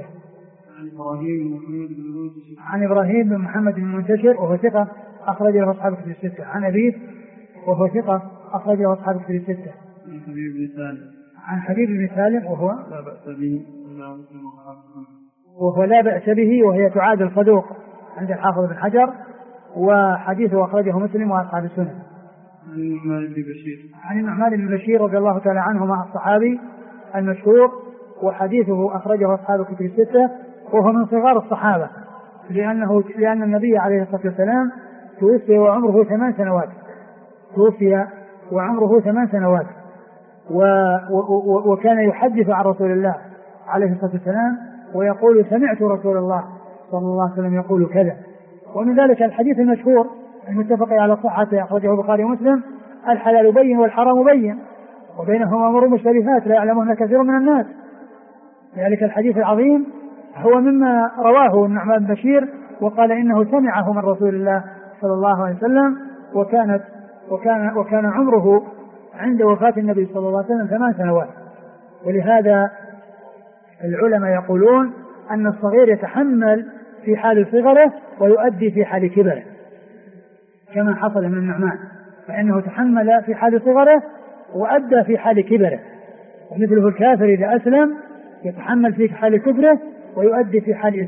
عن إبراهيم بن محمد بن منتشر وهو ثقة أخرج له أصحاب كتب الستة. عن أبيه وهو ثقة أخرج له أصحاب كتب الستة. عن حبيب بن سالم وهو لا بأس به وهي تعادل صدوق عند الحافظ بن حجر، وحديثه أخرجه مسلم وأصحاب السنن. عن النعمان بن بشير رضي الله تعالى عنهما الصحابي المشهور، وحديثه أخرجه أصحاب الكتب الستة، وهو من صغار الصحابة لأن النبي عليه الصلاة والسلام توفي وعمره 8 سنوات، وكان يحدث عن رسول الله عليه الصلاة والسلام ويقول سمعت رسول الله صلى الله عليه وسلم يقول كذا. ومن ذلك الحديث المشهور المتفق على صحته أخرجه البخاري ومسلم: الحلال بين والحرام بين وبينهما أمور مشتبهات لا يعلمهن كثير من الناس. ذلك الحديث العظيم هو مما رواه النعمان بن بشير وقال إنه سمعه من رسول الله صلى الله عليه وسلم، وكان عمره عند وفاة النبي صلى الله عليه وسلم 8 سنوات. ولهذا العلماء يقولون أن الصغير يتحمل في حال صغره ويؤدي في حال كبره، كما حصل من النعمان، فإنه تحمل في حال صغره وأدى في حال كبره. ومثله الكافر إذا أسلم يتحمل في حال كفره ويؤدي في حال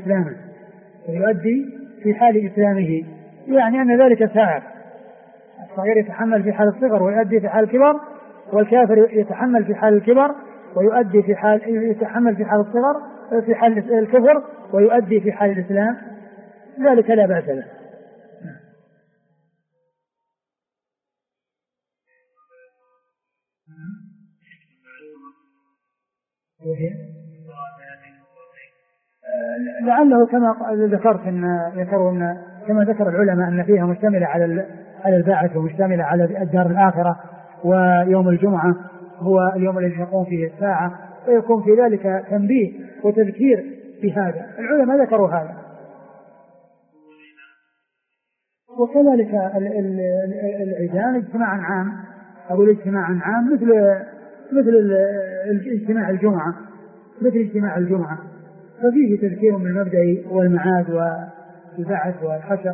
إسلامه، يعني أن ذلك سائر. الصغير يتحمل في حال الصغر ويؤدي في حال الكبر، والكافر يتحمل في حال الكبر ويؤدي يتحمل في حال الصغر في حال الكفر ويؤدي في حال الإسلام، ذلك لا بأس به. لعله كما ذكرت كما ذكر العلماء أن فيها مشتملة على البعث ومشتملة على الدار الآخرة، ويوم الجمعة هو اليوم الذي تقوم فيه الساعة، ويكون في ذلك تنبيه وتذكير بهذا. العلماء ذكروا هذا. وكذلك العيدان اجتماعا عام، أقول اجتماعا عام مثل اجتماع الجمعة، ففيه تذكير بالمبدأ والمعاد والبعث والحشر.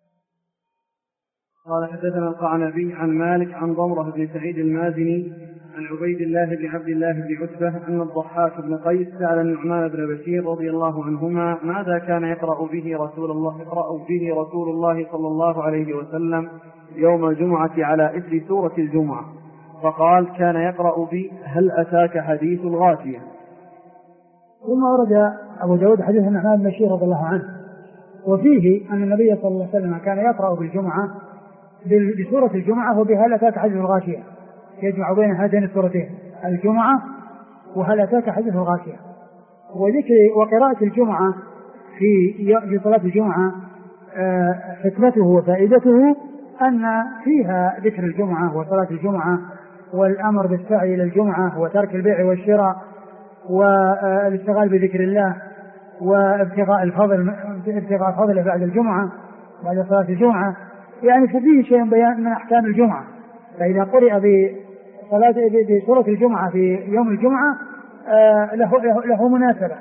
قال حدثنا القعنبي عن مالك عن ضمرة بن سعيد المازني عن عبيد الله بن عبد الله بن عتبة أن الضحاك بن قيس سأل النعمان بن بشير رضي الله عنهما ماذا كان يقرأ به رسول الله صلى الله عليه وسلم يوم الجمعة على إثر سورة الجمعة، فقال كان يقرأ بي هل أتاك حديث الغاشية. ثم ورد أبو داود حديث النعمان بن بشير رضي الله عنه، وفيه أن النبي صلى الله عليه وسلم كان يقرأ بالجمعة بسورة الجمعة وبهل أتاك حديث الغاشية، يجمع بين هاتين السورتين الجمعة وهل أتاك حديث الغاشية. وقراءة الجمعة في صلاة الجمعة حكمته وفائدته أن فيها ذكر الجمعة وصلاة الجمعة والأمر بالسعي إلى الجمعة وترك البيع والشراء والاشتغال بذكر الله وابتغاء الفضل بعد الجمعة بعد صلاة الجمعة، يعني فيه شيء بيان من أحكام الجمعة. فإذا قرئ بسورة الجمعة في يوم الجمعة له مناسبة.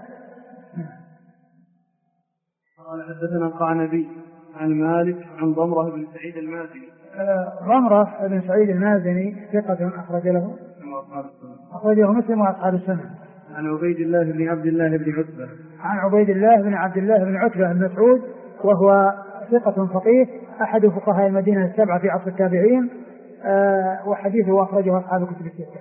قال حدثنا القعنبي عن مالك عن ضمرة بن سعيد المازني. ضمرة بن سعيد المازني ثقة أخرجه مسلم وأصحاب السنة. عن عبيد الله بن عبد الله بن عتبة. عن عبيد الله بن عبد الله بن عتبة بن مسعود وهو ثقة فقيه أحد فقهاء المدينة السبعة في عصر التابعين، وحديثه أخرجه أصحاب الكتب الستة.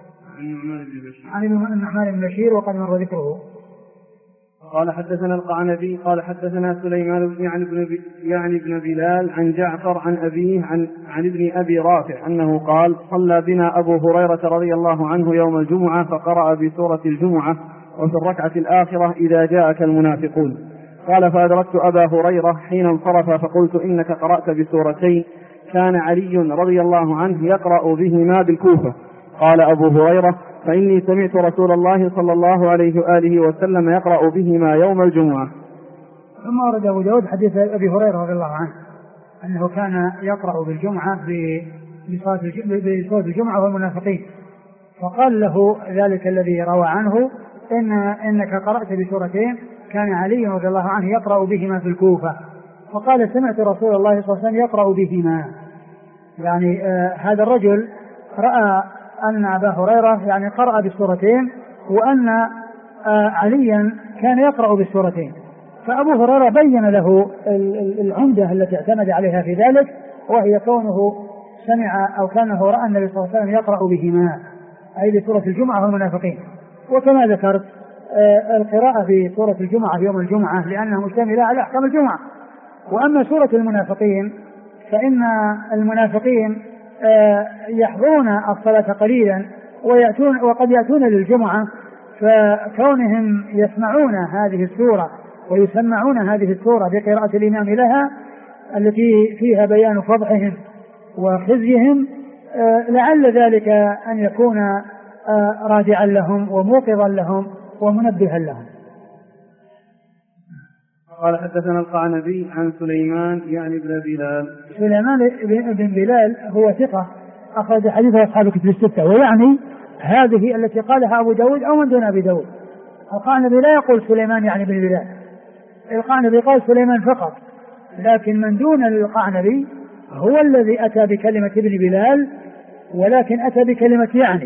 عن النعمان بن بشير وقد مر ذكره. قال حدثنا القعنبي قال حدثنا سليمان يعني بن بلال عن جعفر عن أبيه عن ابن أبي رافع أنه قال صلى بنا أبو هريرة رضي الله عنه يوم الجمعة فقرأ بسورة الجمعة وفي الركعة الآخرة إذا جاءك المنافقون. قال فأدركت أبا هريرة حين انصرف فقلت إنك قرأت بسورتين كان علي رضي الله عنه يقرأ بهما بالكوفة. قال أبو هريرة فإني سمعت رسول الله صلى الله عليه وآله وسلم يقرأ بهما يوم الجمعة. ثم ورد أبو داود حديث أبي هريرة رضي الله عنه أنه كان يقرأ بالجمعة بصلاة الجمعة والمنافقين، فقال له ذلك الذي روى عنه إنك قرأت بسورتين كان علي رضي الله عنه يقرأ بهما في الكوفة، فقال سمعت رسول الله صلى الله عليه وسلم يقرأ بهما. يعني هذا الرجل رأى أن أبا هريرة يعني قرأ بالسورتين وأن عليا كان يقرأ بالسورتين، فأبو هريرة بين له العمدة التي اعتمد عليها في ذلك، وهي كونه سمع أو كانه رأى النبي صلى الله عليه وسلم يقرأ بهما أي بسورة الجمعة والمنافقين. وكما ذكرت القراءة في سورة الجمعة في يوم الجمعة لأنها مشتملة على أحكام الجمعة. وأما سورة المنافقين فإن المنافقين يحضرون الصلاة قليلا وقد يأتون للجمعة، فكونهم يسمعون هذه السورة ويسمعون هذه السورة بقراءة الإمام لها التي فيها بيان فضحهم وخزيهم لعل ذلك أن يكون راجعا لهم وموقظا لهم ومنبها لهم. قال حدثنا القعنبي عن سليمان يعني بن بلال. سليمان بن بلال هو ثقة أخرج حديثه أصحاب الكتب الستة، ويعني هذه التي قالها أبو داود أو من دون أبي داود. القعنبي لا يقول سليمان يعني بن بلال، القعنبي قال سليمان فقط، لكن من دون القعنبي هو الذي أتى بكلمة ابن بلال ولكن أتى بكلمة يعني.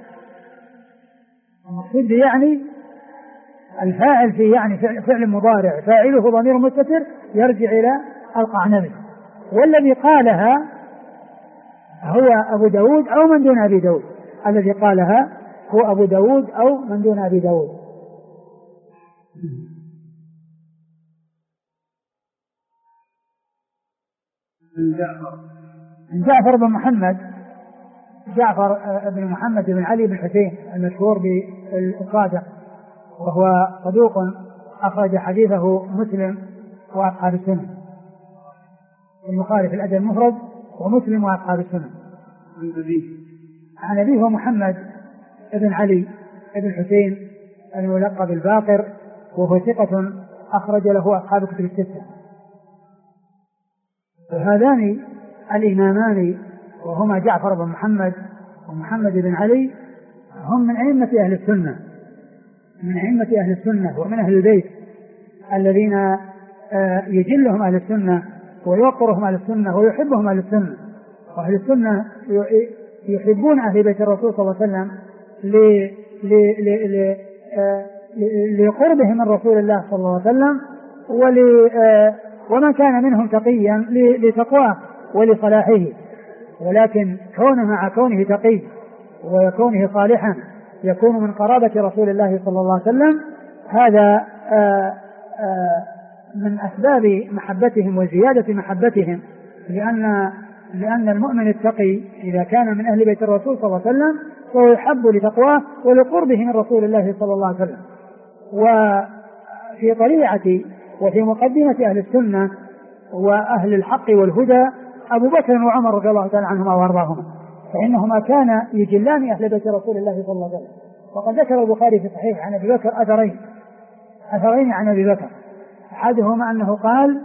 المقصود يعني الفاعل فيه يعني فعل مضارع فاعله ضمير مستتر يرجع إلى القعنبي، والذي قالها هو أبو داود أو من دون أبي داود، الذي قالها هو أبو داود أو من دون أبي داود. جعفر بن محمد، جعفر بن محمد بن علي بن حسين المشهور بالصادق، وهو صدوق أخرج حديثه مسلم وأصحاب السنة، البخاري في الأدب المفرد ومسلم وأصحاب السنة. عن أبيه محمد بن علي بن حسين الملقب الباقر، وهو ثقة أخرج له أصحاب الكتب الستة. وهذان الإمامان وهما جعفر بن محمد ومحمد بن علي هم من أئمة أهل السنة، من أئمة أهل السنة ومن أهل البيت الذين يجلهم أهل السنة ويوقرهم أهل السنة ويحبهم أهل السنة. وأهل السنة يحبون أهل بيت الرسول صلى الله عليه وسلم لقربه من رسول الله صلى الله عليه وسلم ومن كان منهم تقيا لتقواه ولصلاحه. ولكن كونه مع كونه تقي وكونه صالحا يكون من قرابة رسول الله صلى الله عليه وسلم، هذا من أسباب محبتهم وزيادة محبتهم، لأن المؤمن التقي إذا كان من أهل بيت الرسول صلى الله عليه وسلم فهو يحب لتقواه ولقربه من رسول الله صلى الله عليه وسلم. وفي طليعة وفي مقدمة أهل السنة وأهل الحق والهدى أبو بكر وعمر رضي الله تعالى عنهما وأرضاهما، فإنهما كان يجلان أهل بيت رسول الله صلى الله عليه وسلم. وقد ذكر البخاري في صحيح عن أبي بكر أثرين عن أبي بكر، أحدهما أنه قال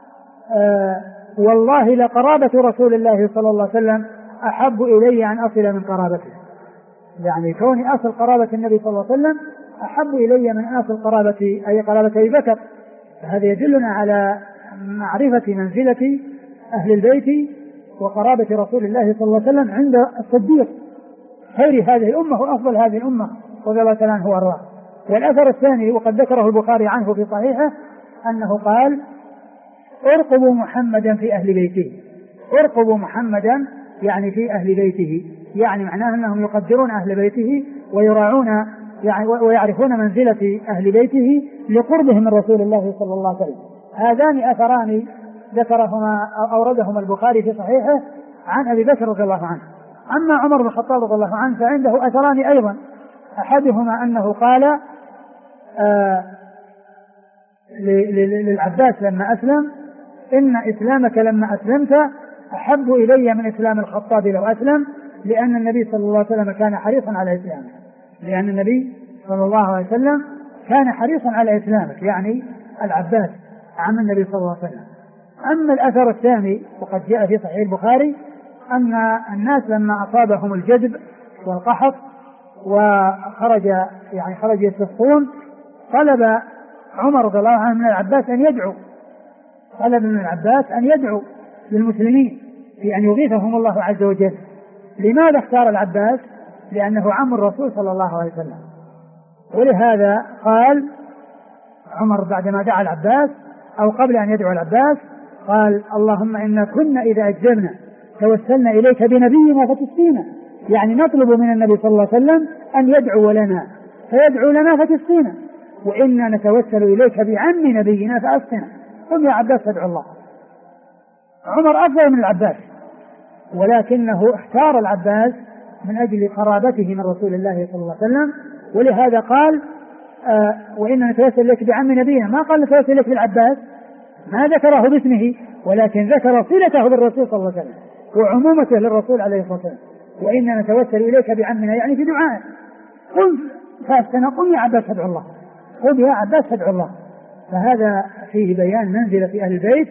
والله لقرابة رسول الله صلى الله عليه وسلم أحب إلي أن أصل من قرابته، يعني كوني أصل قرابة النبي صلى الله عليه وسلم أحب إلي من أصل قرابة أبي بكر. فهذا يدلنا على معرفة منزلة أهل البيت وقرابة رسول الله صلى الله عليه وسلم عند الصديق خير هذه الأمة وأفضل هذه الأمة رضي الله تعالى عنه وأرضاه. والأثر الثاني وقد ذكره البخاري عنه في صحيحه أنه قال ارقبوا محمدا في أهل بيته. ارقبوا محمدا يعني في أهل بيته، يعني معناه أنهم يقدرون أهل بيته ويراعون يعني ويعرفون منزلة أهل بيته لقربهم من رسول الله صلى الله عليه وسلم. هذان أثران ذكرهما أوردهما البخاري في صحيحه عن أبي بكر رضي الله عنه. أما عمر بن الخطاب رضي الله عنه فعنده أثران أيضا، أحدهما أنه قال للعباس لما أسلم إن إسلامك لما أسلمت أحب إلي من إسلام الخطاب لو أسلم، لأن النبي صلى الله عليه وسلم كان حريصا على إسلامه، لأن النبي صلى الله عليه وسلم كان حريصا على إسلامك، يعني العباس عم النبي صلى الله عليه وسلم. أما الأثر الثاني وقد جاء في صحيح البخاري أن الناس لما أصابهم الجذب والقحط وخرج يستسقون طلب عمر رضي الله عنه من العباس أن يدعو للمسلمين في أن يغيثهم الله عز وجل. لماذا اختار العباس؟ لأنه عم الرسول صلى الله عليه وسلم. ولهذا قال عمر بعدما دعا العباس أو قبل أن يدعو العباس قال اللهم إنا كنا إذا أجبنا توسلنا إليك بنبينا فتسقينا، يعني نطلب من النبي صلى الله عليه وسلم أن يدعو لنا فيدعو لنا فتسقينا، وإنا نتوسل إليك بعم نبينا فأسقنا. قم يا عباس فادعو الله. عمر أفضل من العباس، ولكنه اختار العباس من أجل قرابته من رسول الله صلى الله عليه وسلم. ولهذا قال وإنا نتوسل إليك بعم نبينا، ما قال نتوسل إليك بالعباس، ما ذكره باسمه، ولكن ذكر صلته بالرسول صلى الله عليه وسلم وعمومته للرسول عليه الصلاة والسلام. وإنا نتوسل إليك بعمنا يعني في دعاء. قم فأستنى قم يا عباس فادعو الله، قم يا عباس فادعو الله. فهذا فيه بيان منزلة أهل البيت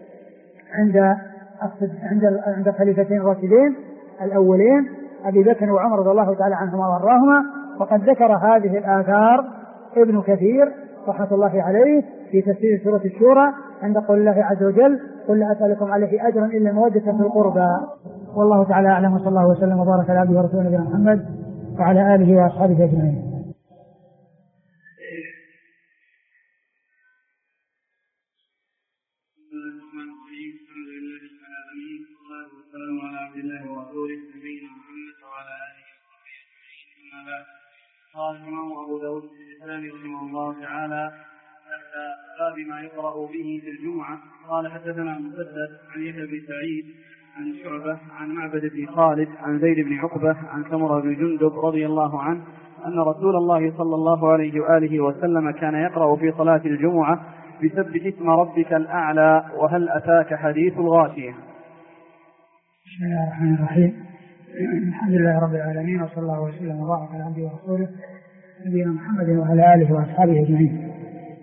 عند الخليفتين الراشدين الأولين أبي بكر وعمر رضي الله تعالى عنهما وأرضاهما. وقد ذكر هذه الآثار ابن كثير رحمة الله عليه في تفسير سورة الشورى عند قول الله عز وجل قل لا أسألكم عليه أجرا إلا مودة في القربى. والله تعالى أعلم، وصلى الله وسلم وبارك على عبده ورسوله نبينا محمد وعلى آله وأصحابه أجمعين. قال الإمام أبو داود الإسلامي رحمه الله تعالى باب ما يقرأ به في الجمعة. قال حدثنا مسدد عن يحيى بن سعيد عن شعبة عن معبد بن خالد عن زيد بن عقبة عن سمرة بن جندب رضي الله عنه أن رسول الله صلى الله عليه وآله وسلم كان يقرأ في صلاة الجمعة بسبح اسم ربك الأعلى وهل أتاك حديث الغاشية. بسم الله الرحمن الرحيم. الحمد لله رب العالمين، وصلى الله وسلم وبارك على عبده ورسوله نبينا محمد وعلى آله وأصحابه أجمعين.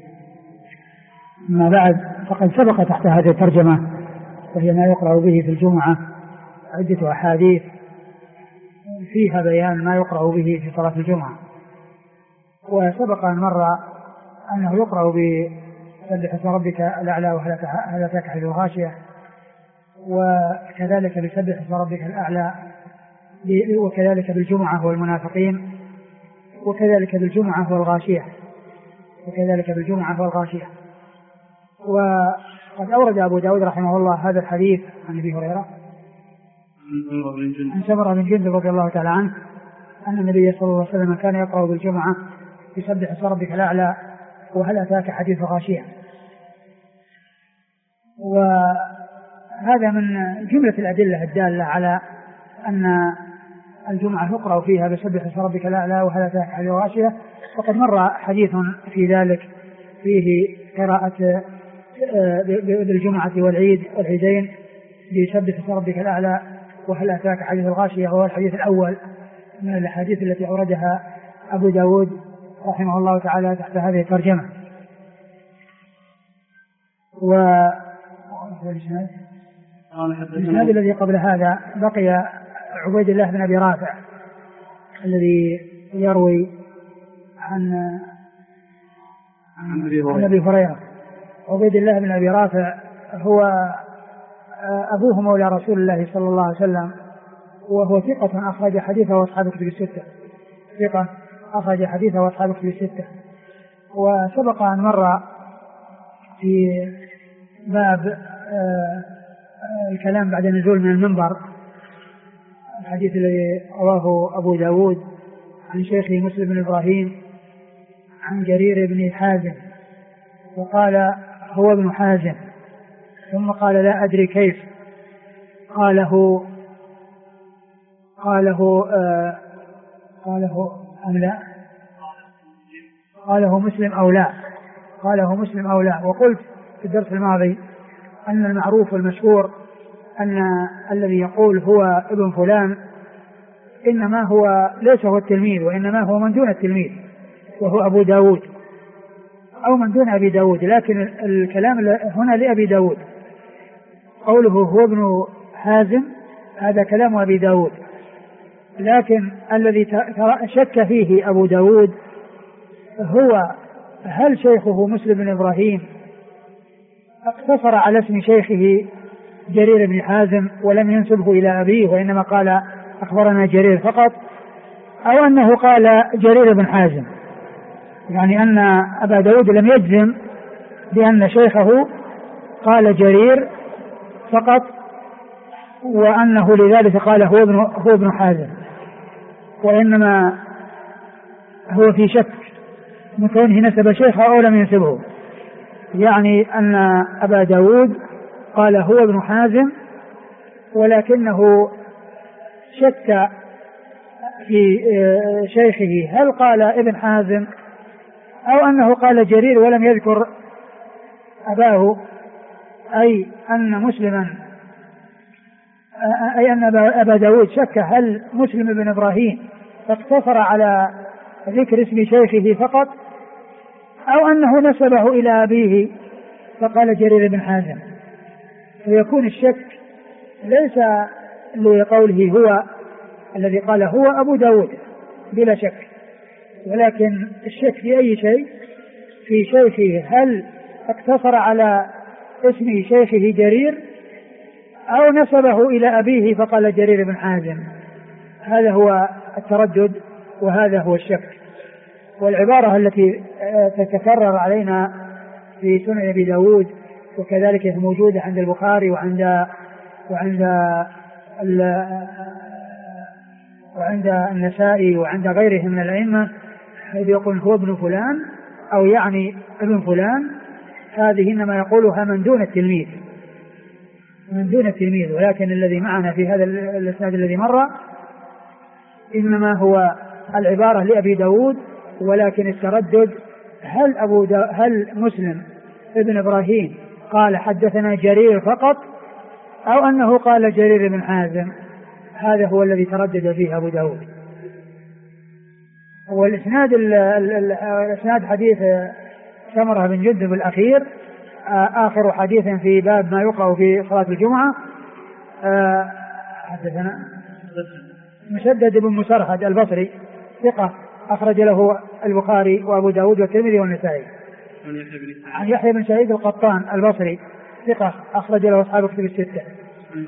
أما بعد، فقد سبق تحت هذه الترجمة وهي ما يقرأ به في الجمعة عدة أحاديث فيها بيان ما يقرأ به في صلاة الجمعة. وسبق أن مر أنه يقرأ بسبح اسم ربك الأعلى وهل أتاك حديث الغاشية، وكذلك بسبح اسم ربك الأعلى، وكذلك بالجمعة والمنافقين وكذلك بالجمعة والغاشية، وكذلك بالجمعة والغاشية. وقد أورد أبو داود رحمه الله هذا الحديث عن أبي هريرة عن سمرة بن جندب رضي الله تعالى عنه أن النبي صلى الله عليه وسلم كان يقرأ بالجمعة يسبح اسم ربك الأعلى وهل أتاك حديث غاشية. وهذا من جملة الأدلة الدالة على أن الجمعة يقرأ فيها بسبح اسم ربك الأعلى وهل أتاك حديث غاشية. وقد مر حديث في ذلك فيه قراءة بالجمعة والعيد والعيدين بسبح اسم ربك الأعلى وهل أتاك حديث الغاشية، وهو الحديث الأول من الأحاديث التي أوردها أبو داود رحمه الله تعالى تحت هذه الترجمة. والإسناد الذي قبل هذا بقي عبيد الله بن أبي رافع الذي يروي عن أبي هريرة. عبيد الله بن أبي رافع هو أبوه مولى رسول الله صلى الله عليه وسلم، وهو ثقة أخرج حديثه وأصحاب كتب الستة، ثقة أخرج حديثه وأصحاب كتب الستة. وسبق أن مر في باب الكلام بعد النزول من المنبر الحديث الذي رواه أبو داود عن شيخه مسلم بن إبراهيم عن جرير بن حازم، وقال هو ابن حازم، ثم قال لا أدري كيف، قاله أم لا، قاله مسلم أو لا. وقلت في الدرس الماضي أن المعروف والمشهور أن الذي يقول هو ابن فلان إنما هو ليس هو التلميذ، وإنما هو من دون التلميذ وهو أبو داود أو من دون أبي داود، لكن الكلام هنا لأبي داود. قوله هو ابن حازم هذا كلام أبي داود، لكن الذي شك فيه أبو داود هو هل شيخه مسلم بن إبراهيم اقتصر على اسم شيخه جرير بن حازم ولم ينسبه إلى أبيه وإنما قال أخبرنا جرير فقط، أو أنه قال جرير بن حازم، يعني أن أبا داود لم يجزم بأن شيخه قال جرير فقط وأنه لذلك قال هو ابن حازم، وإنما هو في شك من كونه نسب شيخه أو لم ينسبه، يعني أن أبا داود قال هو ابن حازم ولكنه شك في شيخه هل قال ابن حازم أو أنه قال جرير ولم يذكر أباه، أي أن أبا داود شك هل مسلم بن إبراهيم اقتصر على ذكر اسم شيخه فقط أو أنه نسبه إلى أبيه فقال جرير بن حازم. ويكون الشك ليس لقوله هو الذي قال هو أبو داود بلا شك، ولكن الشك في أي شيء في شيخه هل اقتصر على اسم شيخه جرير أو نسبه إلى أبيه فقال جرير بن حازم. هذا هو التردد وهذا هو الشك. والعبارة التي تتكرر علينا في سنن أبي داود وكذلك موجودة عند البخاري وعند النسائي وعند غيره من الأئمة، حيث يقول هو ابن فلان أو يعني ابن فلان، هذه إنما يقولها من دون التلميذ، ولكن الذي معنا في هذا الإسناد الذي مر إنما هو العبارة لأبي داود، ولكن التردد هل مسلم ابن إبراهيم قال حدثنا جرير فقط أو أنه قال جرير بن حازم، هذا هو الذي تردد فيه أبو داود. والإسناد حديث سمرة بن جندب الأخير آخر حديث في باب ما يقرأ في صلاة الجمعة. حدثنا مسدد بن مسرهد البصري ثقة أخرج له البخاري وأبو داود والترمذي والنسائي. عن يحيى بن سعيد القطان البصري ثقة أخرج له أصحاب كتب الستة.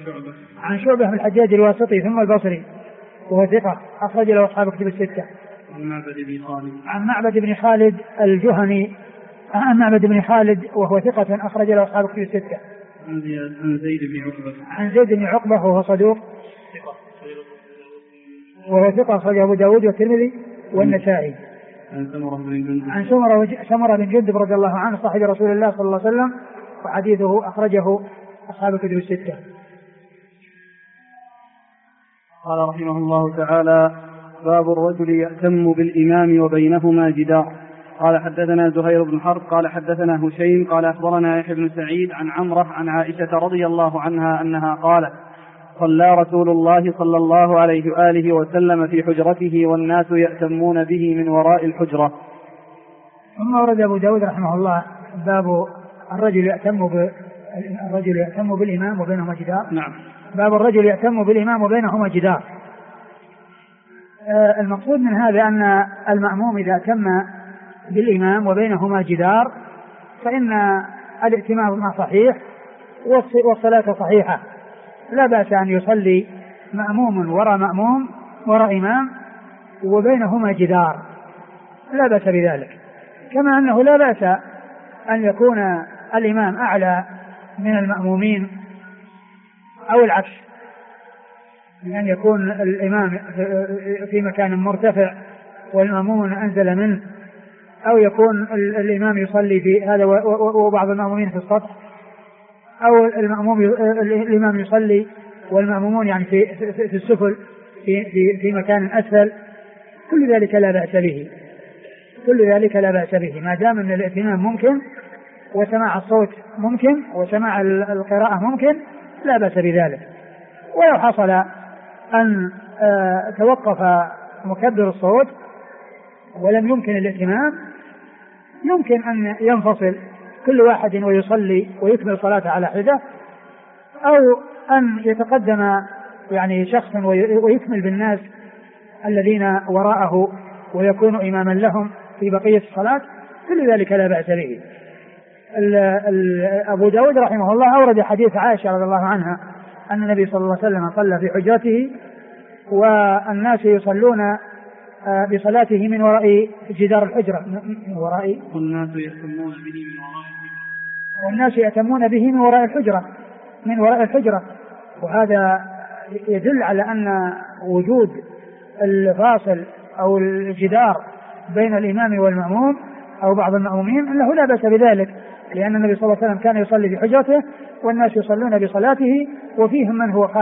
عن شعبة بن الحجاج الواسطي ثم البصري وهو ثقة أخرج له أصحاب كتب الستة. عن معبد بن خالد الجهني، عن معبد بن خالد وهو ثقة أخرج له أصحاب الكتب الستة. عن زيد بن عقبة وهو صدوق وهو ثقة أخرجه أبو داود والترمذي والنسائي. عن سمرة بن جندب رضي الله عنه صاحب رسول الله صلى الله عليه وسلم، وحديثه أخرجه أصحاب الكتب الستة. قال رحمه الله تعالى: باب الرجل يأتم بالإمام وبينهما جدار. قال حدثنا زهير بن حرب قال حدثنا هشيم قال أخبرنا يحيى بن سعيد عن عمرة عن عائشة رضي الله عنها أنها قالت: صلى رسول الله صلى الله عليه وآله وسلم في حجرته والناس يأتمون به من وراء الحجرة. ثم ورد أبو داود رحمه الله باب الرجل يأتم بالإمام وبينهما جدار. نعم. باب الرجل يأتم بالإمام وبينهما جدار. المقصود من هذا أن المأموم إذا أتم بالإمام وبينهما جدار فإن الائتمام صحيح والصلاة صحيحة، لا بأس أن يصلي مأموم وراء إمام وبينهما جدار، لا بأس بذلك. كما أنه لا بأس أن يكون الإمام أعلى من المأمومين أو العكس، أن يكون الإمام في مكان مرتفع والمأمومون أنزل منه، أو يكون الإمام يصلي في هذا وبعض المأمومين في السطح، أو الإمام يصلي والمأمومون يعني في السفل في مكان أسفل. كل ذلك لا بأس به ما دام أن الائتمام ممكن وسماع الصوت ممكن وسماع القراءة ممكن، لا بأس بذلك. ولو حصل أن توقف مكبر الصوت ولم يمكن الائتمام، يمكن أن ينفصل كل واحد ويصلي ويكمل صلاته على حدة، أو أن يتقدم يعني شخص ويكمل بالناس الذين وراءه ويكون إماما لهم في بقية الصلاة. كل ذلك لا بأس به. أبو داود رحمه الله أورد حديث عائشة رضي الله عنها أن النبي صلى الله عليه وسلم صلى في حجرته والناس يصلون بصلاته من وراء جدار الحجرة، والناس يأتمون به من وراء الحجرة. وهذا يدل على أن وجود الفاصل أو الجدار بين الإمام والمأموم أو بعض المأمومين أنه لا بأس بذلك، لأن النبي صلى الله عليه وسلم كان يصلي بحجرته والناس يصلون بصلاته وفيهم من هو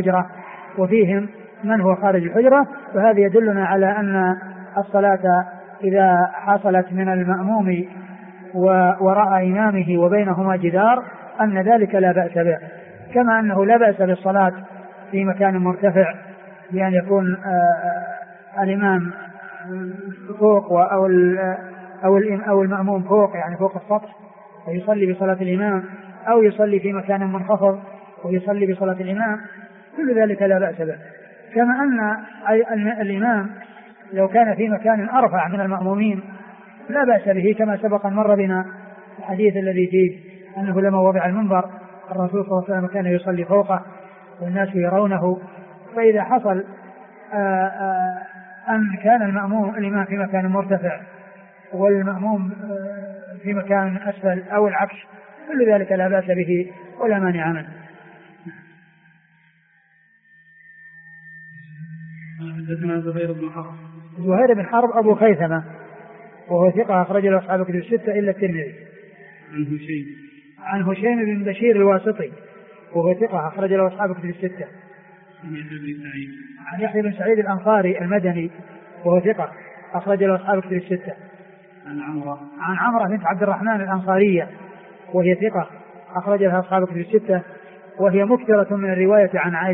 خارج الحجرة. وهذا يدلنا على أن الصلاة إذا حصلت من المأموم وراء إمامه وبينهما جدار أن ذلك لا بأس به، كما أنه لا بأس بالصلاة في مكان مرتفع بأن يكون الإمام فوق أو المأموم فوق، يعني فوق السطح ويصلي بصلاة الإمام، أو يصلي في مكان منخفض ويصلي بصلاة الإمام. كل ذلك لا بأس به. كما أن الإمام لو كان في مكان أرفع من المأمومين لا بأس به، كما سبق مر بنا الحديث الذي فيه أنه لما وضع المنبر الرسول صلى الله عليه وسلم كان يصلي فوقه والناس يرونه. فإذا حصل أن كان الإمام في مكان مرتفع والمأموم في مكان أسفل أو العكس، كل ذلك لا بأس به ولا مانع منه. حدثنا زهير بن حرب أبو خيثمة وهو ثقة أخرج له أصحاب الكتب الستة إلا الترمذي. عن هشيم بن بشير الواسطي وهو ثقة أخرج له أصحاب الكتب الستة. عن يحيى بن سعيد الأنصاري المدني وهو ثقة أخرج له أصحاب الكتب الستة. عن عمرة بنت عبد الرحمن الأنصارية وهي ثقة أخرج لها أصحاب الكتب الستة، وهي مكثرة من الرواية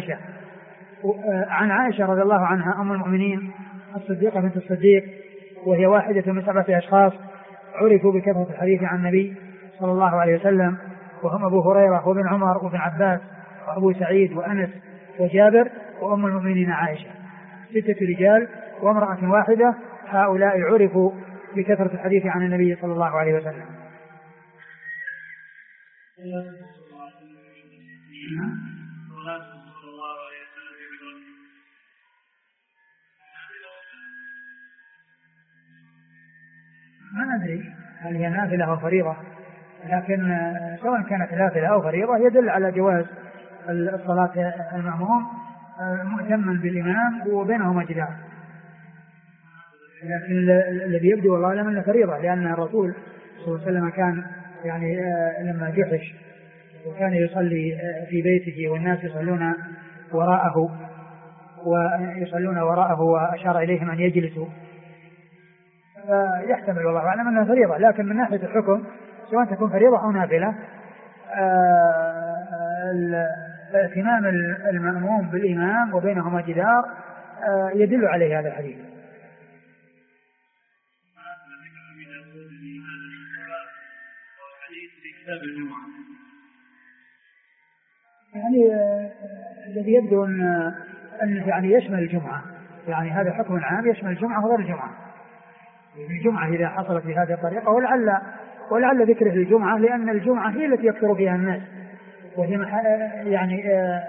عن عائشة رضي الله عنها أم المؤمنين الصديقة بنت الصديق، وهي واحدة من 7 أشخاص عرفوا بكثرة الحديث عن النبي صلى الله عليه وسلم، وهم أبو هريرة وابن عمر وابن عباس وأبو سعيد وأنس وجابر وأم المؤمنين عائشة. 6 رجال وامرأة واحدة، هؤلاء عرفوا بكثرة الحديث عن النبي صلى الله عليه وسلم. ما ندري هل هي نافلة أو فريضة، لكن سواء كانت نافلة أو فريضة يدل على جواز الصلاة المأموم مؤتما بالإمام وبينهما جدار. لكن الذي يبدو والله أعلم أنه فريضة، لأن الرسول صلى الله عليه وسلم كان يعني لما جحش وكان يصلي في بيته والناس يصلون وراءه وأشار إليهم أن يجلسوا، فيحتمل والله أعلم أنها فريضة. لكن من ناحية الحكم سواء تكون فريضة أو نافلة اهتمام المأموم بالإمام وبينهما جدار يدل عليه هذا الحديث. يعني الذي يبدو أن يعني يشمل الجمعة، يعني هذا حكم عام يشمل الجمعة وغير الجمعة. الجمعة إذا حصلت بهذه الطريقة، ولعل ذكره الجمعة لأن الجمعة هي التي يكثر فيها الناس، وهي يعني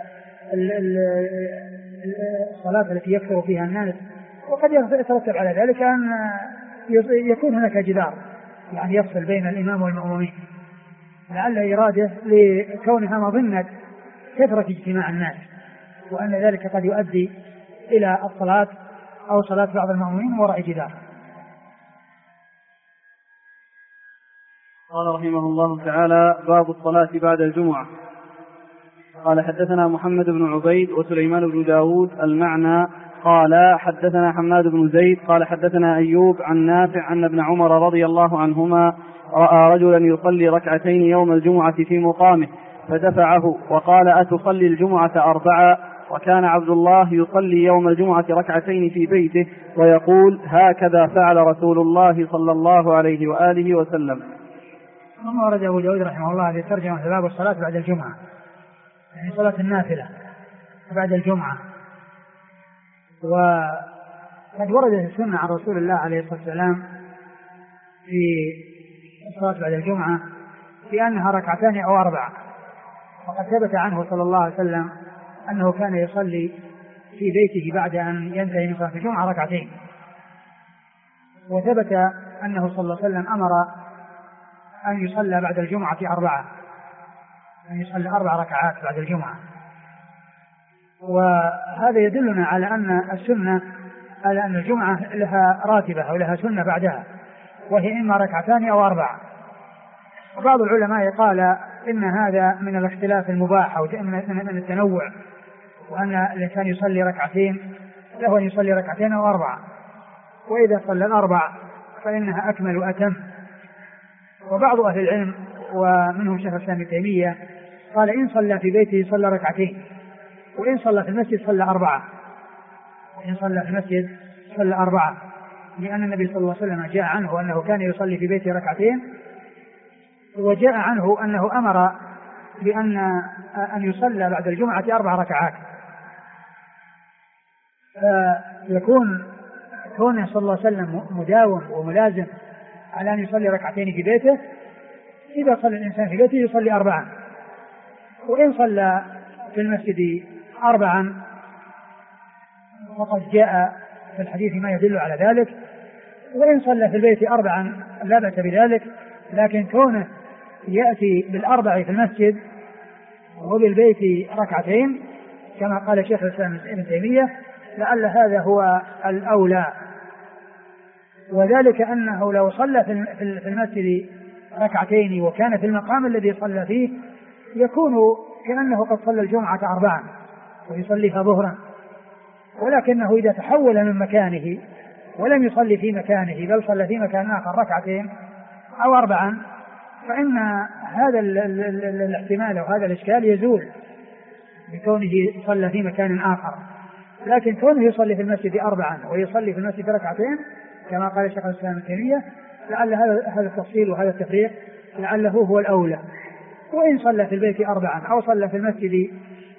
الصلاة التي يكثر فيها الناس، وقد يترتب على ذلك أن يكون هناك جدار يعني يفصل بين الإمام والمأمومين، لعل إرادة لكونها مظنة كثرة اجتماع الناس، وأن ذلك قد يؤدي إلى الصلاة أو صلاة بعض المأمومين وراء جدار. قال رحمه الله تعالى: باب الصلاة بعد الجمعة. قال: حدثنا محمد بن عبيد وسليمان بن داود المعنى قال: حدثنا حماد بن زيد قال: حدثنا أيوب عن نافع أن ابن عمر رضي الله عنهما رأى رجلا يصلي ركعتين يوم الجمعة في مقامه فدفعه وقال: أتصلي الجمعة 4؟ وكان عبد الله يصلي يوم الجمعة ركعتين في بيته ويقول: هكذا فعل رسول الله صلى الله عليه وآله وسلم. ثم ورد أبو داود رحمه الله هذه الترجمة: باب الصلاة بعد الجمعة، يعني صلاة النافلة بعد الجمعة. وقد وردت السنة عن رسول الله عليه الصلاة والسلام في الصلاة بعد الجمعة بأنها 2 أو 4، وقد ثبت عنه صلى الله عليه وسلم أنه كان يصلي في بيته بعد أن ينتهي من صلاة الجمعة 2، وثبت أنه صلى الله عليه وسلم أمر أن يصلى بعد الجمعة 4، أن يصلي 4 ركعات بعد الجمعة. وهذا يدلنا على أن السنة على أن الجمعة لها راتبة أو لها سنة بعدها، وهي إما 2 أو 4. وبعض العلماء قال إن هذا من الاختلاف المباح أو من التنوع، وأن الإنسان يصلي 2 له أن يصلي 2 أو 4، وإذا صلى 4 فإنها أكمل وأتم. وبعض أهل العلم ومنهم شيخ الإسلام ابن تيمية قال: إن صلى في بيته صلى 2، وإن صلى في المسجد صلى 4. وإن صلى في المسجد صلى 4، لأن النبي صلى الله عليه وسلم جاء عنه أنه كان يصلي في بيته 2، وجاء عنه أنه أمر بأن يصلى بعد الجمعة 4 ركعات. فيكون كونه صلى الله عليه وسلم مداوم وملازم على أن يصلي 2 في بيته، إذا صلى الإنسان في بيته يصلي 4، وإن صلى في المسجد 4 وقد جاء في الحديث ما يدل على ذلك، وإن صلى في البيت 4 لا بأس بذلك. لكن كونه يأتي بال4 في المسجد وبالبيت 2 كما قال شيخ الإسلام ابن تيمية، لعل هذا هو الأولى، وذلك أنه لو صلى في المسجد 2 وكان في المقام الذي صلى فيه يكون كأنه قد صلى الجمعة 4 ويصليها ظهرا، ولكنه إذا تحول من مكانه ولم يصلي في مكانه بل صلى في مكان آخر 2 أو 4 فإن هذا الاحتمال وهذا الإشكال يزول بكونه صلى في مكان آخر. لكن كونه يصلي في المسجد 4 ويصلي في المسجد 2 كما قال شيخ الإسلام ابن تيمية، لعل هذا التفصيل وهذا التفريق لعله هو الأولى. وإن صلى في البيت 4 أو صلى في المسجد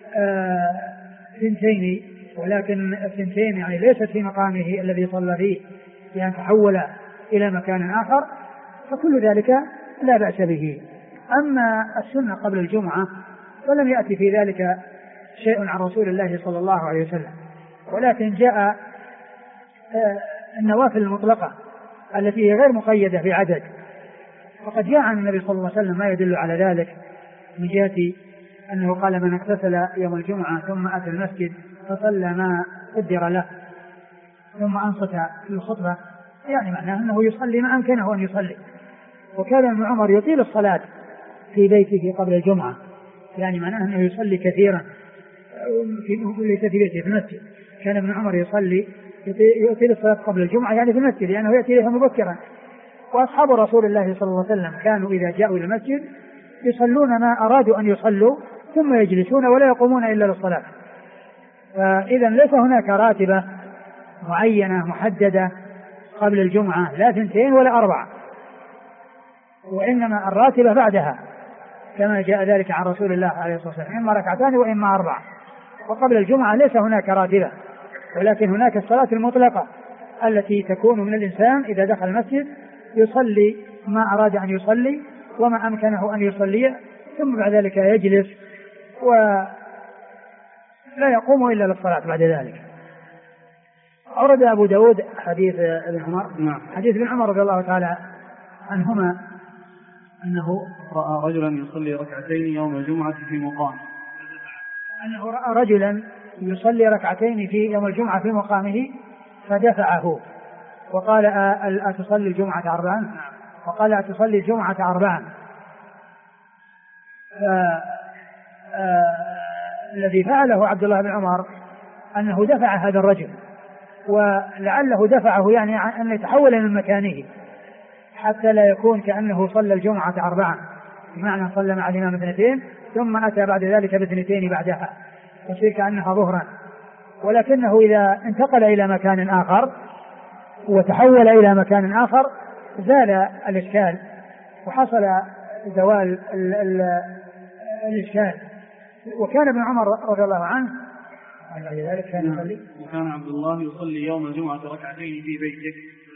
2 ولكن 2 يعني ليست في مقامه الذي صلى فيه لأن تحول إلى مكان آخر، فكل ذلك لا بأس به. أما السنة قبل الجمعة فلم يأتي في ذلك شيء عن رسول الله صلى الله عليه وسلم، ولكن جاء النوافل المطلقة التي هي غير مقيدة بعدد. وقد جاء عن النبي صلى الله عليه وسلم ما يدل على ذلك من جهة أنه قال من اغتسل يوم الجمعة ثم أتى المسجد فصلى ما قدر له ثم أنصت في الخطبة، يعني معناه أنه يصلي ما أمكنه أن يصلي. وكان ابن عمر يطيل الصلاة في بيته قبل الجمعة، يعني معناه أنه يصلي كثيرا ليس في بيته في المسجد. كان ابن عمر يطيل الصلاة قبل الجمعة يعني في المسجد لأنه يأتي إليها مبكرا. وأصحاب رسول الله صلى الله عليه وسلم كانوا إذا جاءوا إلى المسجد يصلون ما أرادوا أن يصلوا ثم يجلسون ولا يقومون إلا للصلاة. فإذا ليس هناك راتبة معينة محددة قبل الجمعة، لا 2 ولا 4، وإنما الراتبة بعدها كما جاء ذلك عن رسول الله عليه الصلاة والسلام، إما 2 وإما 4. وقبل الجمعة ليس هناك راتبة، ولكن هناك الصلاة المطلقة التي تكون من الإنسان إذا دخل المسجد يصلي ما أراد أن يصلي وما أمكنه أن يصلي، ثم بعد ذلك يجلس ولا يقوم إلا للصلاة بعد ذلك. أورد أبو داود حديث ابن عمر، حديث ابن عمر رضي الله تعالى عنهما أنه رأى رجلا يصلي 2 يوم الجمعة في مقام، أنه رأى رجلا يصلي 2 في يوم الجمعة في مقامه فدفعه وقال أتصلي الجمعة 4؟ وقال أتصلي الجمعة 4. الذي فعله عبد الله بن عمر أنه دفع هذا الرجل، ولعله دفعه يعني أن يتحول من مكانه حتى لا يكون كأنه صلى الجمعة 4، بمعنى صلى مع الإمام 2 ثم أتى بعد ذلك ب2 بعدها تصير كأنها ظهرا. ولكنه إذا انتقل إلى مكان آخر وتحول إلى مكان آخر زال الإشكال وحصل زوال الإشكال. وكان ابن عمر رضي الله عنه ذلك كان يصلي، وكان عبد الله يصلي يوم الجمعة 2 في بيته،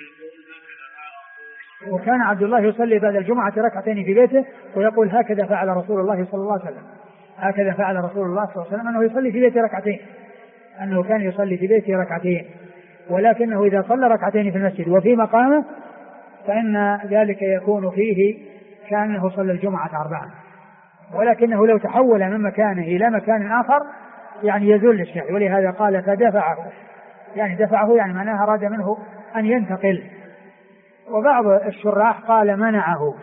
وكان عبد الله يصلي بعد الجمعة 2 في بيته ويقول هكذا فعل رسول الله صلى الله عليه وسلم، هكذا فعل رسول الله صلى الله عليه وسلم، أنه يصلي في بيته 2، أنه كان يصلي في بيته 2، ولكنه إذا صلى 2 في المسجد وفي مقامه فإن ذلك يكون فيه كأنه صلى الجمعة 4. ولكنه لو تحول من مكانه إلى مكان آخر يعني يزول الشيء، ولهذا قال فدفعه، يعني دفعه يعني معناها أراد منه أن ينتقل. وبعض الشراح قال منعه،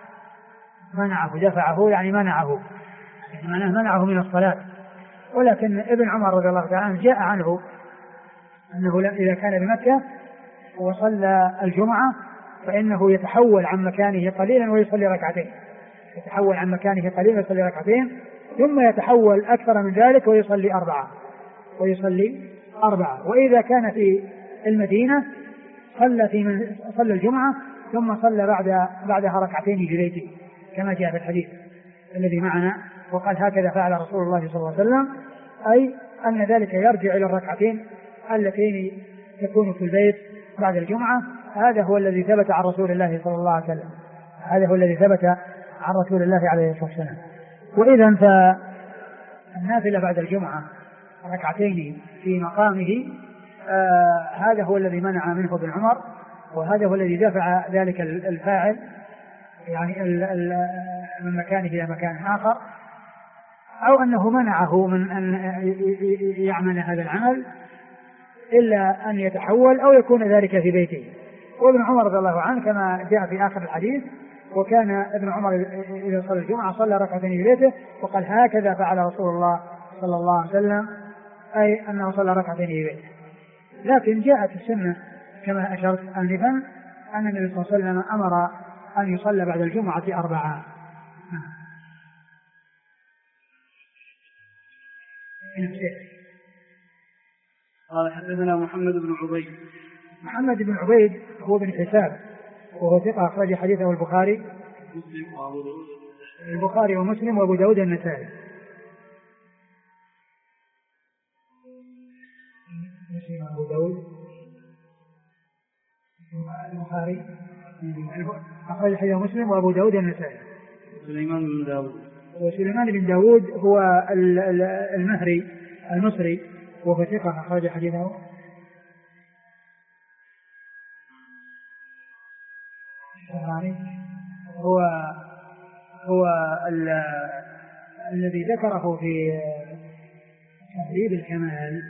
دفعه يعني منعه، يعني معناه منعه من الصلاة. ولكن ابن عمر رضي الله تعالى عنه جاء عنه أنه إذا كان بمكة وصلى الجمعة فإنه يتحول عن مكانه قليلا ويصلي 2، يتحول عن مكانه قليلا ويصلي 2 ثم يتحول أكثر من ذلك ويصلي 4. وإذا كان في المدينة صلى الجمعة ثم صلى بعدها 2 في بيته كما جاء في الحديث الذي معنا، وقال هكذا فعل رسول الله صلى الله عليه وسلم، أي أن ذلك يرجع إلى 2 اللتين تكون في البيت بعد الجمعة. هذا هو الذي ثبت عن رسول الله صلى الله عليه وسلم، هذا هو الذي ثبت عن رسول الله عليه الصلاة والسلام. وإذا فالنافلة بعد الجمعة 2 في مقامه هذا هو الذي منع منه ابن عمر، وهذا هو الذي دفع ذلك الفاعل يعني من مكانه إلى مكان آخر، أو أنه منعه من أن يعمل هذا العمل إلا أن يتحول أو يكون ذلك في بيته. وابن عمر رضي الله عنه كما جاء في آخر الحديث وكان ابن عمر إذا صلى الجمعة صلى 2 في بيته وقال هكذا فعل رسول الله صلى الله عليه وسلم، أي أنه صلى 2 في بيته. لكن جاءت السنة كما أشرت آنفا أن النبي صلى الله عليه وسلم أمر أن يصلى بعد الجمعة 4. قال حدثنا محمد بن عبيد هو بن حساب وهو ثقة أخرج حديثه البخاري ومسلم وأبو داود النسائي. أبو داود البخاري أخرج حديثه مسلم وأبو داود النسائي. وسليمان بن داود هو المهري المصري وهو ثقة أخرج حديثه الزهراني هو الذي ذكره في تهذيب الكمال.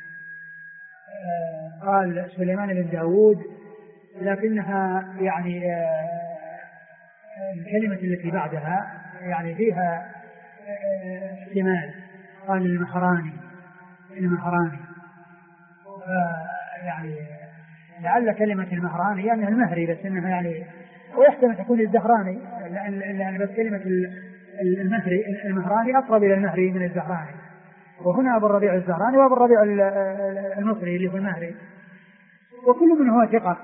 قال سليمان بن داود، لكنها يعني الكلمة التي بعدها يعني فيها احتمال. قال المهراني يعني لعل كلمة المهراني يعني المهري، بس انها يعني ويحتمل تكون الزهراني، لأن بس كلمة المهراني أقرب إلى المهري من الزهراني. وهنا أبو الربيع الزهراني وأبو الربيع المصري اللي هو المهري، وكل منهما ثقة،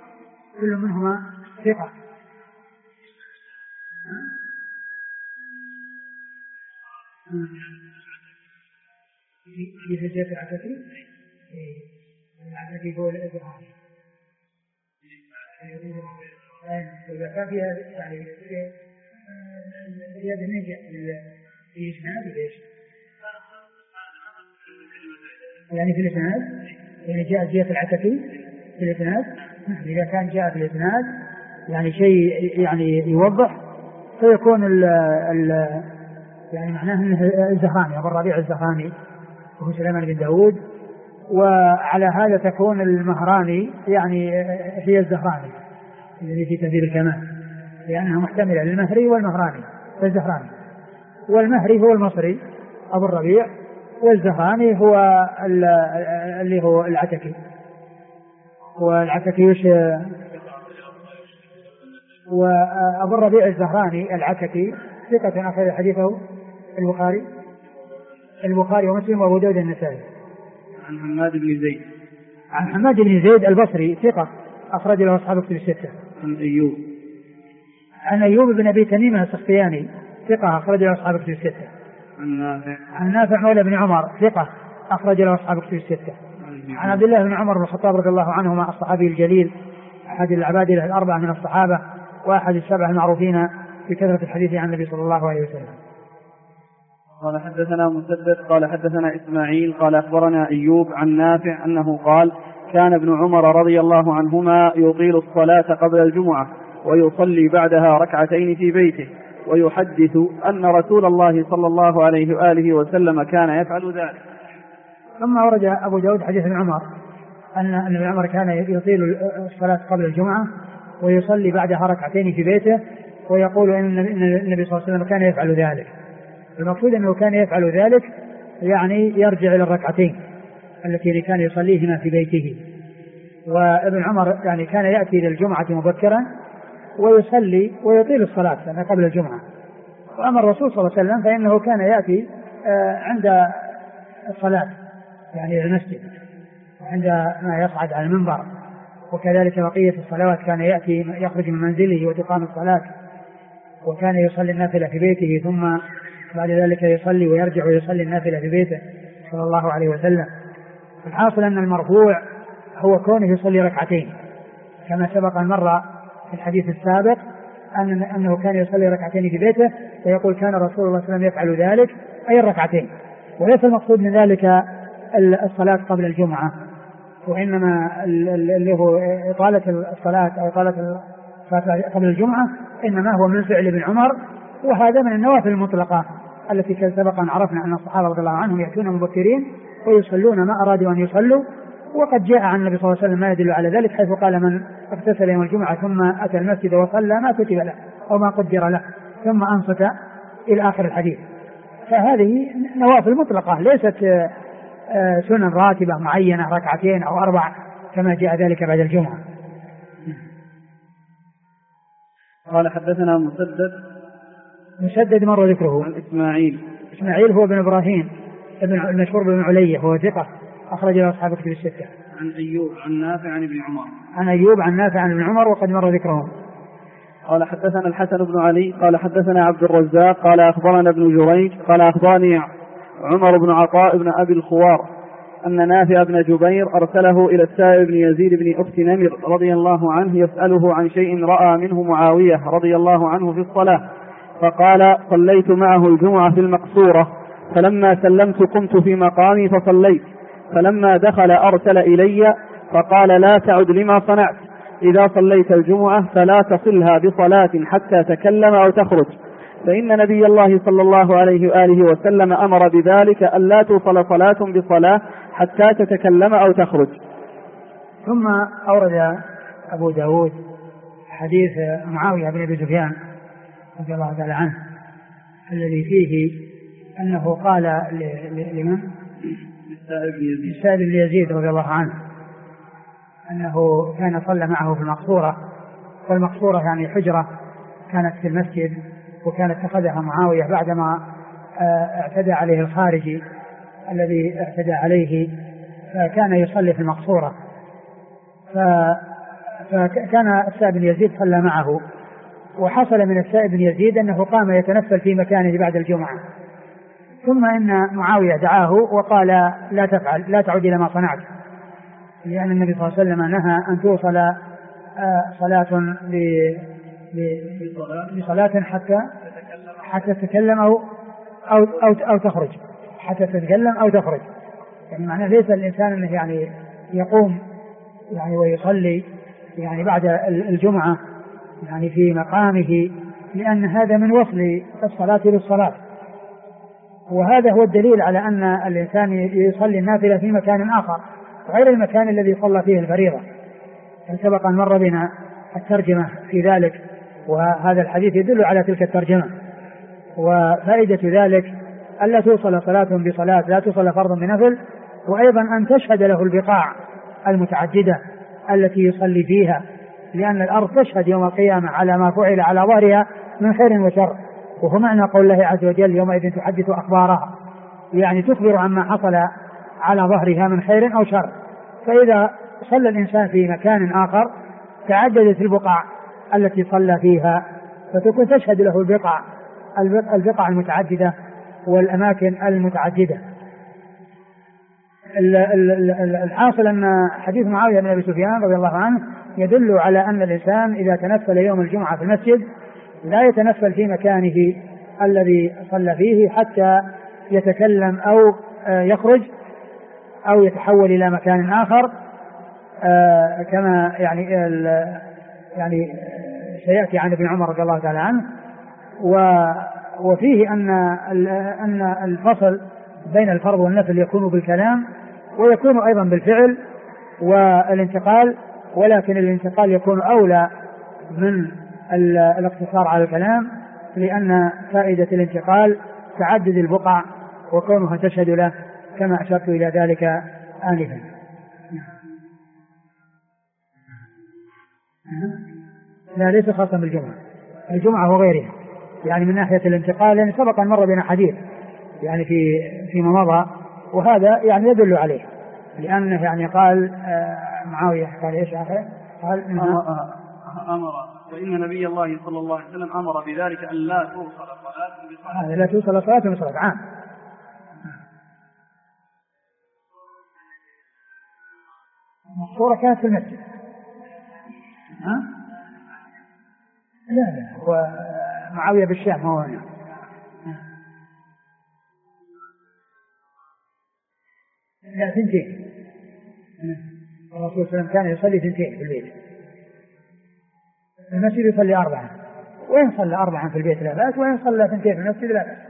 في هجاة العتكي. العتكي هو الإزهاري. إذا كان فيها يعني زيادة نجح في إسناد ليش؟ يعني في الإسناد يعني جاء زيادة العتكي في الإسناد. إذا كان جاء في الإسناد يعني شيء يعني يوضح، فيكون يعني معناه أنه الزهراني أبو الربيع الزهراني وهو سليمان بن داود، وعلى هذا تكون المهراني يعني هي الزهراني الذي في تهذيب الكمال، لأنها محتملة للمهري والمهراني والزهراني. والمهري هو المصري أبو الربيع، والزهراني هو اللي هو العتكي. والعتكي وأبو الربيع الزهراني العتكي ثقة أخرج حديثه البخاري ومسلم وأبو داود النسائي. عن حماد بن زيد البصري ثقة أخرج له أصحاب الكتب الستة. عن أيوب بن أبي تميم السختياني ثقة أخرج له أصحاب الكتب الستة. عن نافع مولى بن عمر ثقة أخرج له أصحاب الكتب الستة. عن عبد الله بن عمر بن الخطاب رضي الله عنهما الصحابي الجليل أحد العبادلة الأربعة من الصحابة وأحد السبع المعروفين بكثرة الحديث عن النبي صلى الله عليه وسلم. قال حدثنا مسدد قال حدثنا إسماعيل قال أخبرنا أيوب عن نافع أنه قال كان ابن عمر رضي الله عنهما يطيل الصلاة قبل الجمعة ويصلي بعدها ركعتين في بيته، ويحدث أن رسول الله صلى الله عليه وآله وسلم كان يفعل ذلك. ثم ورد أبو داود حديث ابن عمر أن ابن عمر كان يطيل الصلاة قبل الجمعة ويصلي بعدها ركعتين في بيته، ويقول إن النبي صلى الله عليه وسلم كان يفعل ذلك. المقصود أنه كان يفعل ذلك يعني يرجع إلى الركعتين التي كان يصليهما في بيته. وابن عمر يعني كان يأتي إلى الجمعة مبكرا ويصلي ويطيل الصلاة قبل الجمعة. وأما الرسول صلى الله عليه وسلم فإنه كان يأتي عند الصلاة يعني المسجد عندما يصعد على المنبر، وكذلك بقية الصلوات كان يأتي يخرج من منزله وتقام الصلاة، وكان يصلي النافلة في بيته ثم بعد ذلك يصلي ويرجع ويصلي النافلة في بيته صلى الله عليه وسلم. الحاصل أن المرفوع هو كونه يصلي ركعتين كما سبق المرة في الحديث السابق أنه كان يصلي ركعتين في بيته، ويقول كان رسول الله صلى الله عليه وسلم يفعل ذلك أي الركعتين، وليس المقصود من ذلك الصلاة قبل الجمعة، وإنما اللي هو إطالة الصلاة أو إطالة الصلاة قبل الجمعة إنما هو من فعل ابن عمر، وهذا من النوافل المطلقة التي سبق أن عرفنا أن الصحابة رضي الله عنهم يأتون مبكرين ويصلون ما أرادوا أن يصلوا. وقد جاء عن النبي صلى الله عليه وسلم ما يدل على ذلك، حيث قال من اغتسل يوم الجمعة ثم أتى المسجد وصلى ما كتب له أو ما قدر له ثم أنصت إلى آخر الحديث. فهذه نوافل مطلقة ليست سنن راتبة معينة ركعتين أو 4 كما جاء ذلك بعد الجمعة. قال حدثنا مسدد مر ذكره. عن إسماعيل هو بن إبراهيم المشهور بن علية هو ثقة أخرج له أصحاب الكتب الستة. عن أيوب عن نافع عن ابن عمر. عن أيوب عن نافع عن ابن عمر وقد مر ذكرهم. قال حدثنا الحسن بن علي قال حدثنا عبد الرزاق قال أخبرنا ابن جريج قال أخبرني عمر بن عطاء بن أبي الخوار أن نافع بن جبير أرسله إلى السائب بن يزيد بن أخت نمر رضي الله عنه يسأله عن شيء رأى منه معاوية رضي الله عنه في الصلاة، فقال صليت معه الجمعة في المقصورة، فلما سلمت قمت في مقامي فصليت، فلما دخل أرسل إلي فقال لا تعد لما صنعت، إذا صليت الجمعة فلا تصلها بصلاة حتى تكلم أو تخرج، فإن نبي الله صلى الله عليه وآله وسلم أمر بذلك ألا توصل صلاة بصلاة حتى تتكلم أو تخرج. ثم أورد أبو داود حديث معاوية بن أبي سفيان رضي الله تعالى عنه الذي فيه أنه قال لمن؟ للسائب بن يزيد رضي الله عنه أنه كان صلى معه في المقصورة، والمقصورة يعني حجرة كانت في المسجد، وكانت اتخذها معاوية بعدما اعتدى عليه الخارجي الذي اعتدى عليه، فكان يصلي في المقصورة، فكان السائب بن يزيد صلى معه، وحصل من السائب بن يزيد أنه قام يتنفل في مكانه بعد الجمعة، ثم إن معاوية دعاه وقال لا تفعل، لا تعود إلى ما صنعت، لأن النبي صلى الله عليه وسلم نهى أن توصل صلاة بصلاة حتى تتكلم أو تخرج، حتى تتكلم أو تخرج، يعني معناه ليس الإنسان أنه يعني يقوم يعني ويصلي يعني بعد الجمعة يعني في مقامه، لأن هذا من وصل الصلاة للصلاة، وهذا هو الدليل على أن الإنسان يصلي النافلة في مكان آخر غير المكان الذي صلى فيه الفريضة. سبق أن مر بنا الترجمة في ذلك، وهذا الحديث يدل على تلك الترجمة، وفائدة ذلك ألا توصل صلاة بصلاة، لا توصل فرض بنفل، وأيضا أن تشهد له البقاع المتعددة التي يصلي فيها، لأن الأرض تشهد يوم القيامة على ما فعل على ظهرها من خير وشر، وهو معنى قول الله عز وجل يومئذ تحدث أخبارها، يعني تخبر عما حصل على ظهرها من خير أو شر. فإذا صلى الإنسان في مكان آخر تعددت البقع التي صلى فيها، فتكون تشهد له البقع المتعددة والأماكن المتعددة. الحاصل أن حديث معاوية بن أبي سفيان رضي الله عنه يدل على أن الإنسان إذا تنفل يوم الجمعة في المسجد لا يتنفل في مكانه الذي صلى فيه حتى يتكلم أو يخرج أو يتحول إلى مكان آخر، كما يعني سيأتي عن ابن عمر رضي الله تعالى عنه. وفيه أن الفصل بين الفرض والنفل يكون بالكلام ويكون أيضا بالفعل والانتقال، ولكن الانتقال يكون أولى من الاقتصار على الكلام، لأن فائدة الانتقال تعدد البقع وكونها تشهد له كما أشرت إلى ذلك آنفا. لا ليس خاصا بالجمعة، الجمعة وغيرها، يعني من ناحية الانتقال، يعني سبق أن مر بنا حديث يعني فيما مضى، وهذا يعني يدل عليه، لأنه يعني قال معاوية قال إيش آخر؟ قال أمر فإن نبي الله صلى الله عليه وسلم أمر بذلك أن لا توصل صلاة بصلاة، لا توصل صلاة بصلاة عام. الصورة كانت في المسجد. لا هو معاوية بالشام هو هنا. لا ثنتين، الرسول صلى الله عليه وسلم كان يصلي ثنتين في البيت، المسجد يصلي 4، وإن صلى 4 في البيت لا بأس، وإن صلى ثنتين في المسجد لا بأس.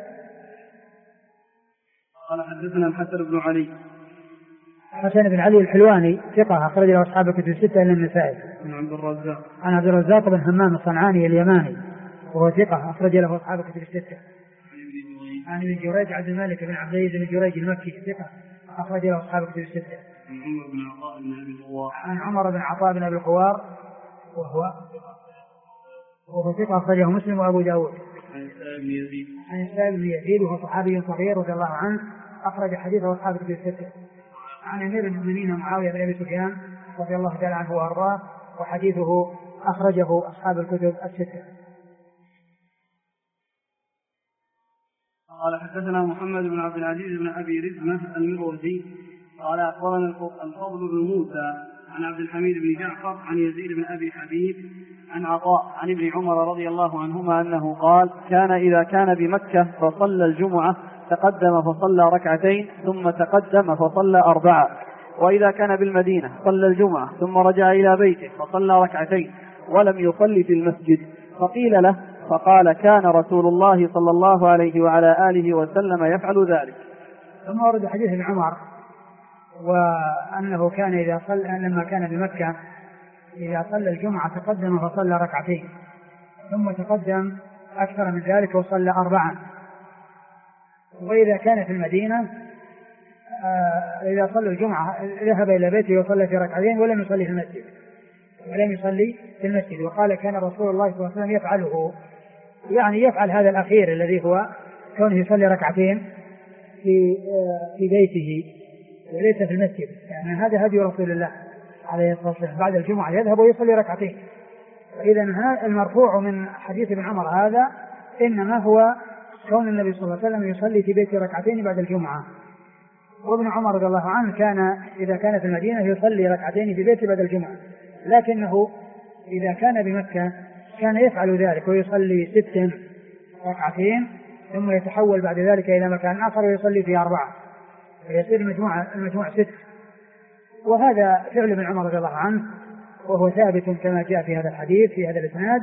قال حدثنا الحسن بن علي. حسن بن علي الحلواني ثقة أخرج له أصحاب الكتب الستة إلا النسائي. عن عبد الرزاق بن همام الصنعاني اليماني وهو ثقة أخرج له أصحاب الكتب الستة. عن ابن جريج عبد الملك بن عبد العزيز بن جريج المكي ثقة أخرج له أصحاب الكتب الستة. عن عمر بن عطاء بن أبي الخوار وهو ثقة أخرجه مسلم وأبو داود. عن السائب بن يزيد وهو صحابي صغير رضي الله عنه أخرج حديثه أصحاب الكتب الستة. عن أمير المؤمنين معاوية بن أبي سفيان رضي الله تعالى عنه وأرضاه وحديثه أخرجه أصحاب الكتب الستة. قال حدثنا محمد بن عبد العزيز بن أبي رزمة المروزي قال أخبرنا الفضل بن موسى عن عبد الحميد بن جعفر عن يزيد بن أبي حبيب عن عطاء عن ابن عمر رضي الله عنهما أنه قال: كان إذا كان بمكة فصلى الجمعة تقدم فصلى 2 ثم تقدم فصلى 4، وإذا كان بالمدينة صلى الجمعة ثم رجع إلى بيته فصلى ركعتين ولم يصلي في المسجد. فقيل له فقال كان رسول الله صلى الله عليه وعلى آله وسلم يفعل ذلك. ثم ورد حديث ابن عمر وأنه كان إذا صلى لما كان بمكة إذا صلى الجمعة تقدم فصلى ركعتين ثم تقدم أكثر من ذلك وصلى 4. وإذا كان في المدينة إذا صلى الجمعة ذهب إلى بيته وصلى في ركعتين ولم يصلي في المسجد. وقال كان رسول الله صلى الله عليه وسلم يفعله، يعني يفعل هذا الأخير الذي هو كونه يصلي ركعتين في بيته وليس في المسجد، يعني هذا هدي رسول الله عليه الصلاة والسلام، بعد الجمعة يذهب ويصلي ركعتين. فإذا المرفوع من حديث ابن عمر هذا إنما هو كون النبي صلى الله عليه وسلم يصلي في بيته ركعتين بعد الجمعة. وابن عمر رضي الله عنه كان إذا كان في المدينة يصلي ركعتين في بيته بعد الجمعة، لكنه إذا كان بمكة كان يفعل ذلك ويصلي 6 ركعتين ثم يتحول بعد ذلك إلى مكان آخر ويصلي فيه 4 فيصير المجموع 6. وهذا فعل ابن عمر رضي الله عنه وهو ثابت كما جاء في هذا الحديث في هذا الإسناد.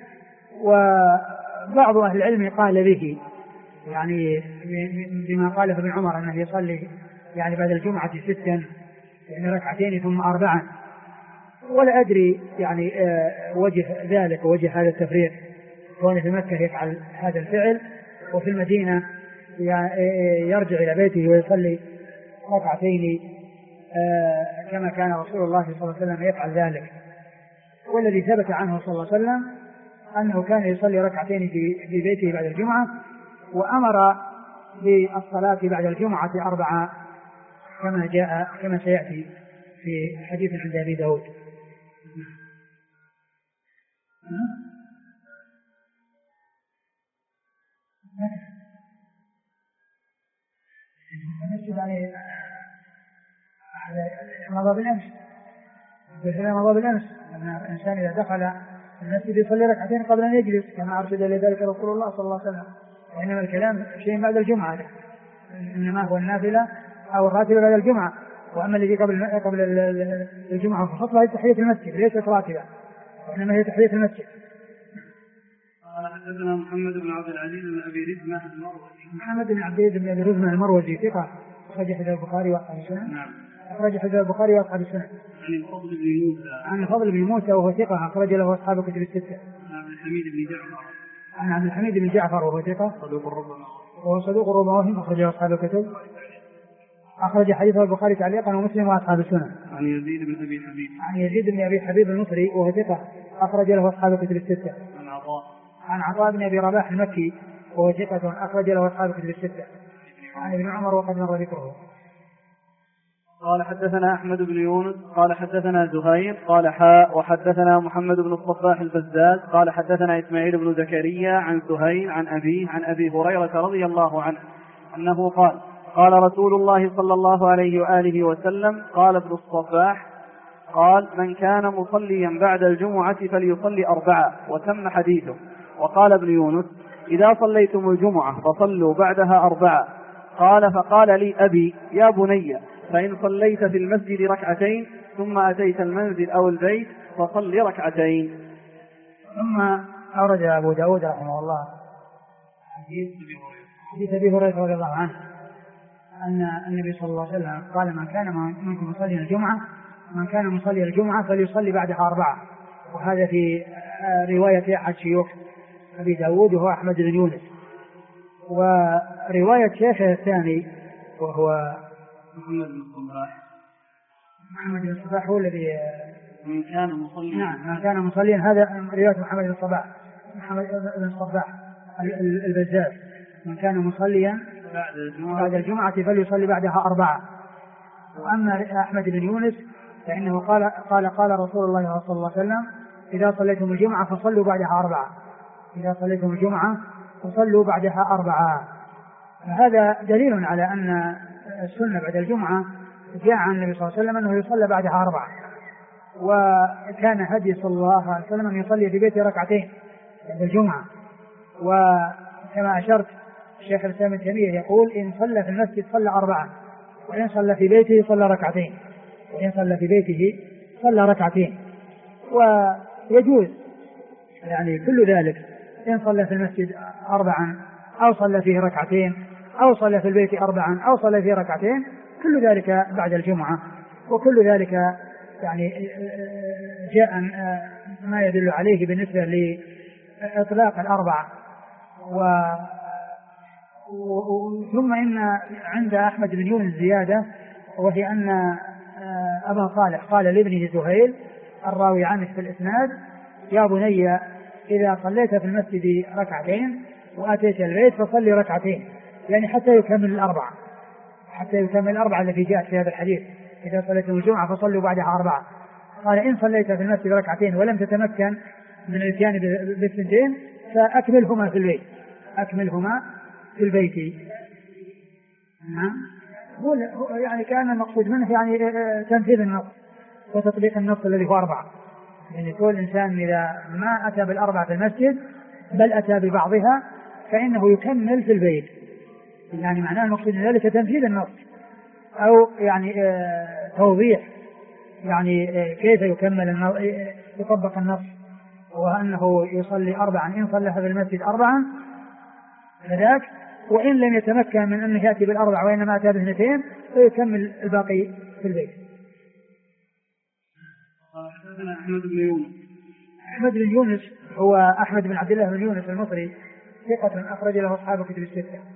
وبعض أهل العلم قال به يعني بما قال ابن عمر أنه يصلي يعني بعد الجمعة 6 يعني ركعتين ثم 4، ولا أدري يعني وجه ذلك ووجه هذا التفريق، كون في مكة يفعل هذا الفعل وفي المدينة يرجع إلى بيته ويصلي ركعتين كما كان رسول الله صلى الله عليه وسلم يفعل ذلك. والذي ثبت عنه صلى الله عليه وسلم أنه كان يصلي ركعتين في بيته بعد الجمعة، وأمر بالصلاة بعد الجمعة 4 كما سيأتي في حديث عند أبي داود. مضى بالأمس أن الإنسان إذا دخل المسجد يصلي ركعتين قبل أن يجلس كما أرشد لذلك رسول الله صلى الله عليه وسلم. وإنما الكلام شيء بعد الجمعة، إنما هو النافلة أو الراتبة بعد الجمعة، وأما الذي قبل الجمعة فخطبة هي تحية المسجد ليست راتبة وإنما هي تحية المسجد. قال حدثنا محمد بن عبد العزيز بن أبي رزمة المروزي. محمد بن عبد العزيز بن أبي رزمة المروزي ثقة أخرج حديث البخاري وأصحاب السنن. نعم. أخرج حديث البخاري وأصحاب السنن. عن الفضل بن موسى وهو ثقة أخرج له أصحاب الكتب الستة. عن عبد الحميد بن جعفر وهو ثقة صدوق ربما وهم أخرج له أصحاب الكتب. أخرج حديث البخاري تعليقا ومسلم وأصحاب السنن. عن يزيد بن أبي حبيب المصري وهو ثقة أخرج له أصحاب الكتب الستة. عن عطاء بن أبي رباح المكي وهو ثقة أخرج له أصحاب الكتب الستة. عن ابن عمر وقد مر ذكره. قال حدثنا أحمد بن يونس قال حدثنا زهير قال وحدثنا محمد بن الصباح البزاز قال حدثنا إسماعيل بن زكريا عن زهير عن أبيه عن أبي هريرة رضي الله عنه أنه قال رسول الله صلى الله عليه وآله وسلم قال ابن الصباح قال من كان مصليا بعد الجمعة فليصلي 4 وتم حديثه. وقال ابن يونس إذا صليتم الجمعة فصلوا بعدها 4. قال فقال لي أبي يا بني فإن صليت في المسجد ركعتين ثم أتيت المنزل أو البيت فصل ركعتين. ثم أورد أبو داود رحمه الله حديث أبي هريرة رضي الله عنه أن النبي صلى الله عليه وسلم قال من كان منكم مصلي الجمعة فليصلي بعدها 4. وهذا في رواية أحد شيوخ أبي داود وهو أحمد بن يونس. ورواية شيخه الثاني وهو محمد بن الصباح هو الذي من كان مصليا هذا رواية محمد بن الصباح البزاز من كان مصليا بعد الجمعة فليصلي بعدها 4. وأما أحمد بن يونس فإنه قال رسول الله صلى الله عليه وسلم إذا صليتم الجمعة فصلوا بعدها 4. فهذا دليل على أن السنة بعد الجمعة جاء عن النبي صلى الله عليه وسلم أنه يصلى بعدها 4. وكان هدي صلى الله عليه وسلم أن يصلي في بيته ركعتين بعد الجمعة. وكما أشرت الشيخ الإسلام ابن تيمية يقول إن صلى في المسجد صلى 4 وإن صلى في بيته صلى ركعتين. وإن صلى في بيته صلى ركعتين. ويجوز يعني كل ذلك إن صلى في المسجد 4 أو صلى فيه ركعتين أو صلى في البيت 4 أو صلى فيه ركعتين، كل ذلك بعد الجمعة. وكل ذلك يعني جاء ما يدل عليه بالنسبة لإطلاق ال4. ثم إن عند أحمد بن يونس زيادة، وهي أن أبا صالح قال لابنه زهيل الراوي عنه في الإسناد: يا بني إذا صليت في المسجد ركعتين وأتيت البيت فصلي ركعتين، يعني حتى يكمل ال4 التي جاءت في هذا الحديث: إذا صليت الجمعة فصلوا بعدها 4. قال: إن صليت في المسجد ركعتين ولم تتمكن من الاتيان بالثنتين فأكملهما في البيت. نعم. يعني كان المقصود منه يعني تنفيذ النص وتطبيق النص الذي هو 4. يعني كل إنسان إذا ما أتى بال4 في المسجد بل أتى ببعضها فإنه يكمل في البيت. يعني معناه المقصود من ذلك تنفيذ النص، أو يعني توضيح يعني كيف يطبق النص، وأنه يصلي 4 إن صلى في المسجد 4 كذاك، وإن لم يتمكن من أنه يأتي بال4 وإنما أتى ب2 فيكمل الباقي في البيت. أحمد بن يونس هو أحمد بن عبد الله بن يونس المصري، ثقة أخرج له أصحاب كتب الستة.